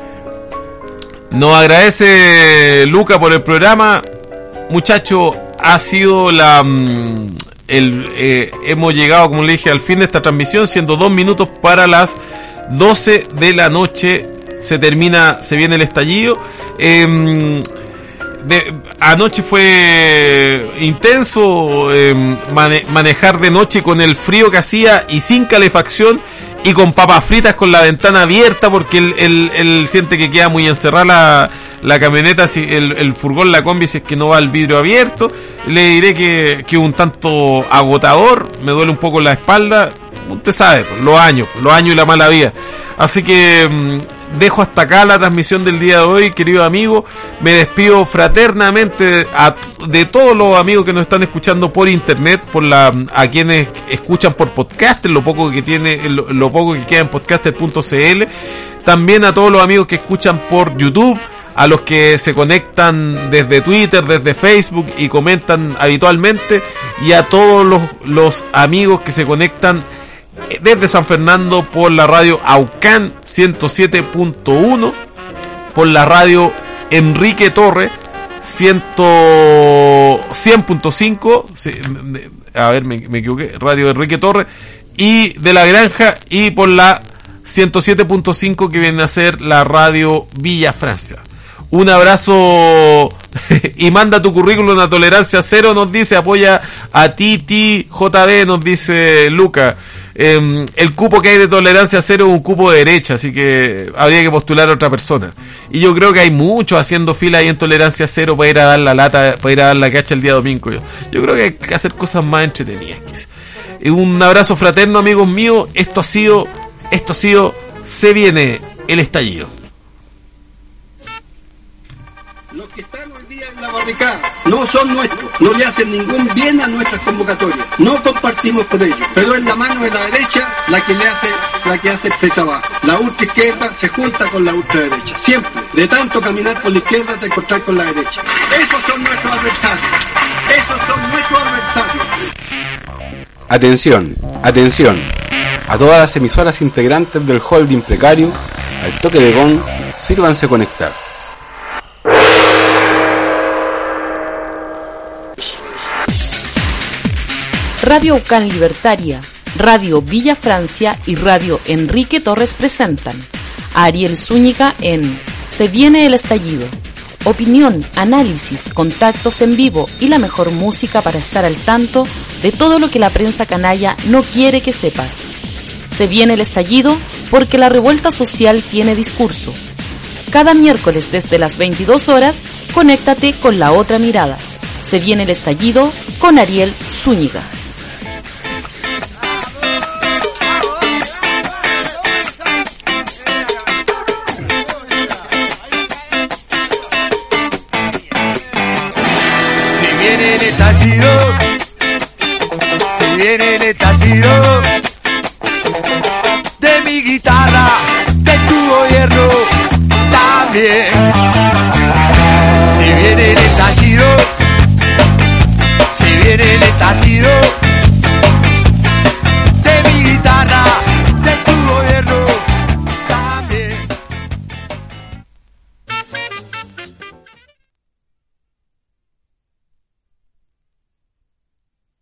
nos agradece Luca por el programa, muchacho, ha sido la... El, eh, hemos llegado, como le dije, al fin de esta transmisión, siendo dos minutos para las doce de la noche. Se termina, se viene el estallido. Eh, de, anoche fue intenso eh, mane, manejar de noche con el frío que hacía y sin calefacción y con papas fritas con la ventana abierta porque él, él, él siente que queda muy encerrada la, la camioneta, si el, el furgón, la combi, si es que no va el vidrio abierto. Le diré que, que un tanto agotador, me duele un poco la espalda, usted sabe, los años, los años y la mala vida. Así que mmm, dejo hasta acá la transmisión del día de hoy, querido amigo. Me despido fraternamente a, de todos los amigos que nos están escuchando por internet, por la a quienes escuchan por podcast, lo poco que tiene, lo, lo poco que queda en podcaster punto c l. También a todos los amigos que escuchan por YouTube, a los que se conectan desde Twitter, desde Facebook y comentan habitualmente, y a todos los, los amigos que se conectan desde San Fernando por la radio Aucán ciento siete punto uno, por la radio Enrique Torre cien punto cinco, a ver, me, me equivoqué, radio Enrique Torre, y de La Granja, y por la ciento siete punto cinco que viene a ser la radio Villa Francia. Un abrazo y manda tu currículum a Tolerancia Cero, nos dice, apoya a Titi J B, nos dice Luca. Eh, el cupo que hay de Tolerancia Cero es un cupo de derecha, así que habría que postular a otra persona. Y yo creo que hay muchos haciendo fila ahí en Tolerancia Cero para ir a dar la lata, para ir a dar la cacha el día domingo. Yo, yo creo que hay que hacer cosas más entretenidas. Un abrazo fraterno, amigos míos. Esto ha sido, esto ha sido, se viene el estallido. Los que están hoy día en la barricada no son nuestros, no le hacen ningún bien a nuestras convocatorias, no compartimos con ellos, pero es la mano de la derecha la que le hace, la que hace el trabajo. La ultra izquierda se junta con la ultraderecha, siempre. De tanto caminar por la izquierda te encontrar con la derecha. Esos son nuestros adversarios, esos son nuestros adversarios. Atención, atención, a todas las emisoras integrantes del holding precario, al toque de gong, sírvanse conectar. Radio Aucán Libertaria, Radio Villa Francia y Radio Enrique Torres presentan a Ariel Zúñiga en Se viene el estallido. Opinión, análisis, contactos en vivo y la mejor música para estar al tanto de todo lo que la prensa canalla no quiere que sepas. Se viene el estallido porque la revuelta social tiene discurso. Cada miércoles desde las veintidós horas, conéctate con La Otra Mirada. Se viene el estallido con Ariel Zúñiga. Si viene el estallido de mi guitarra, de tu gobierno también. Si viene el estallido, si viene el estallido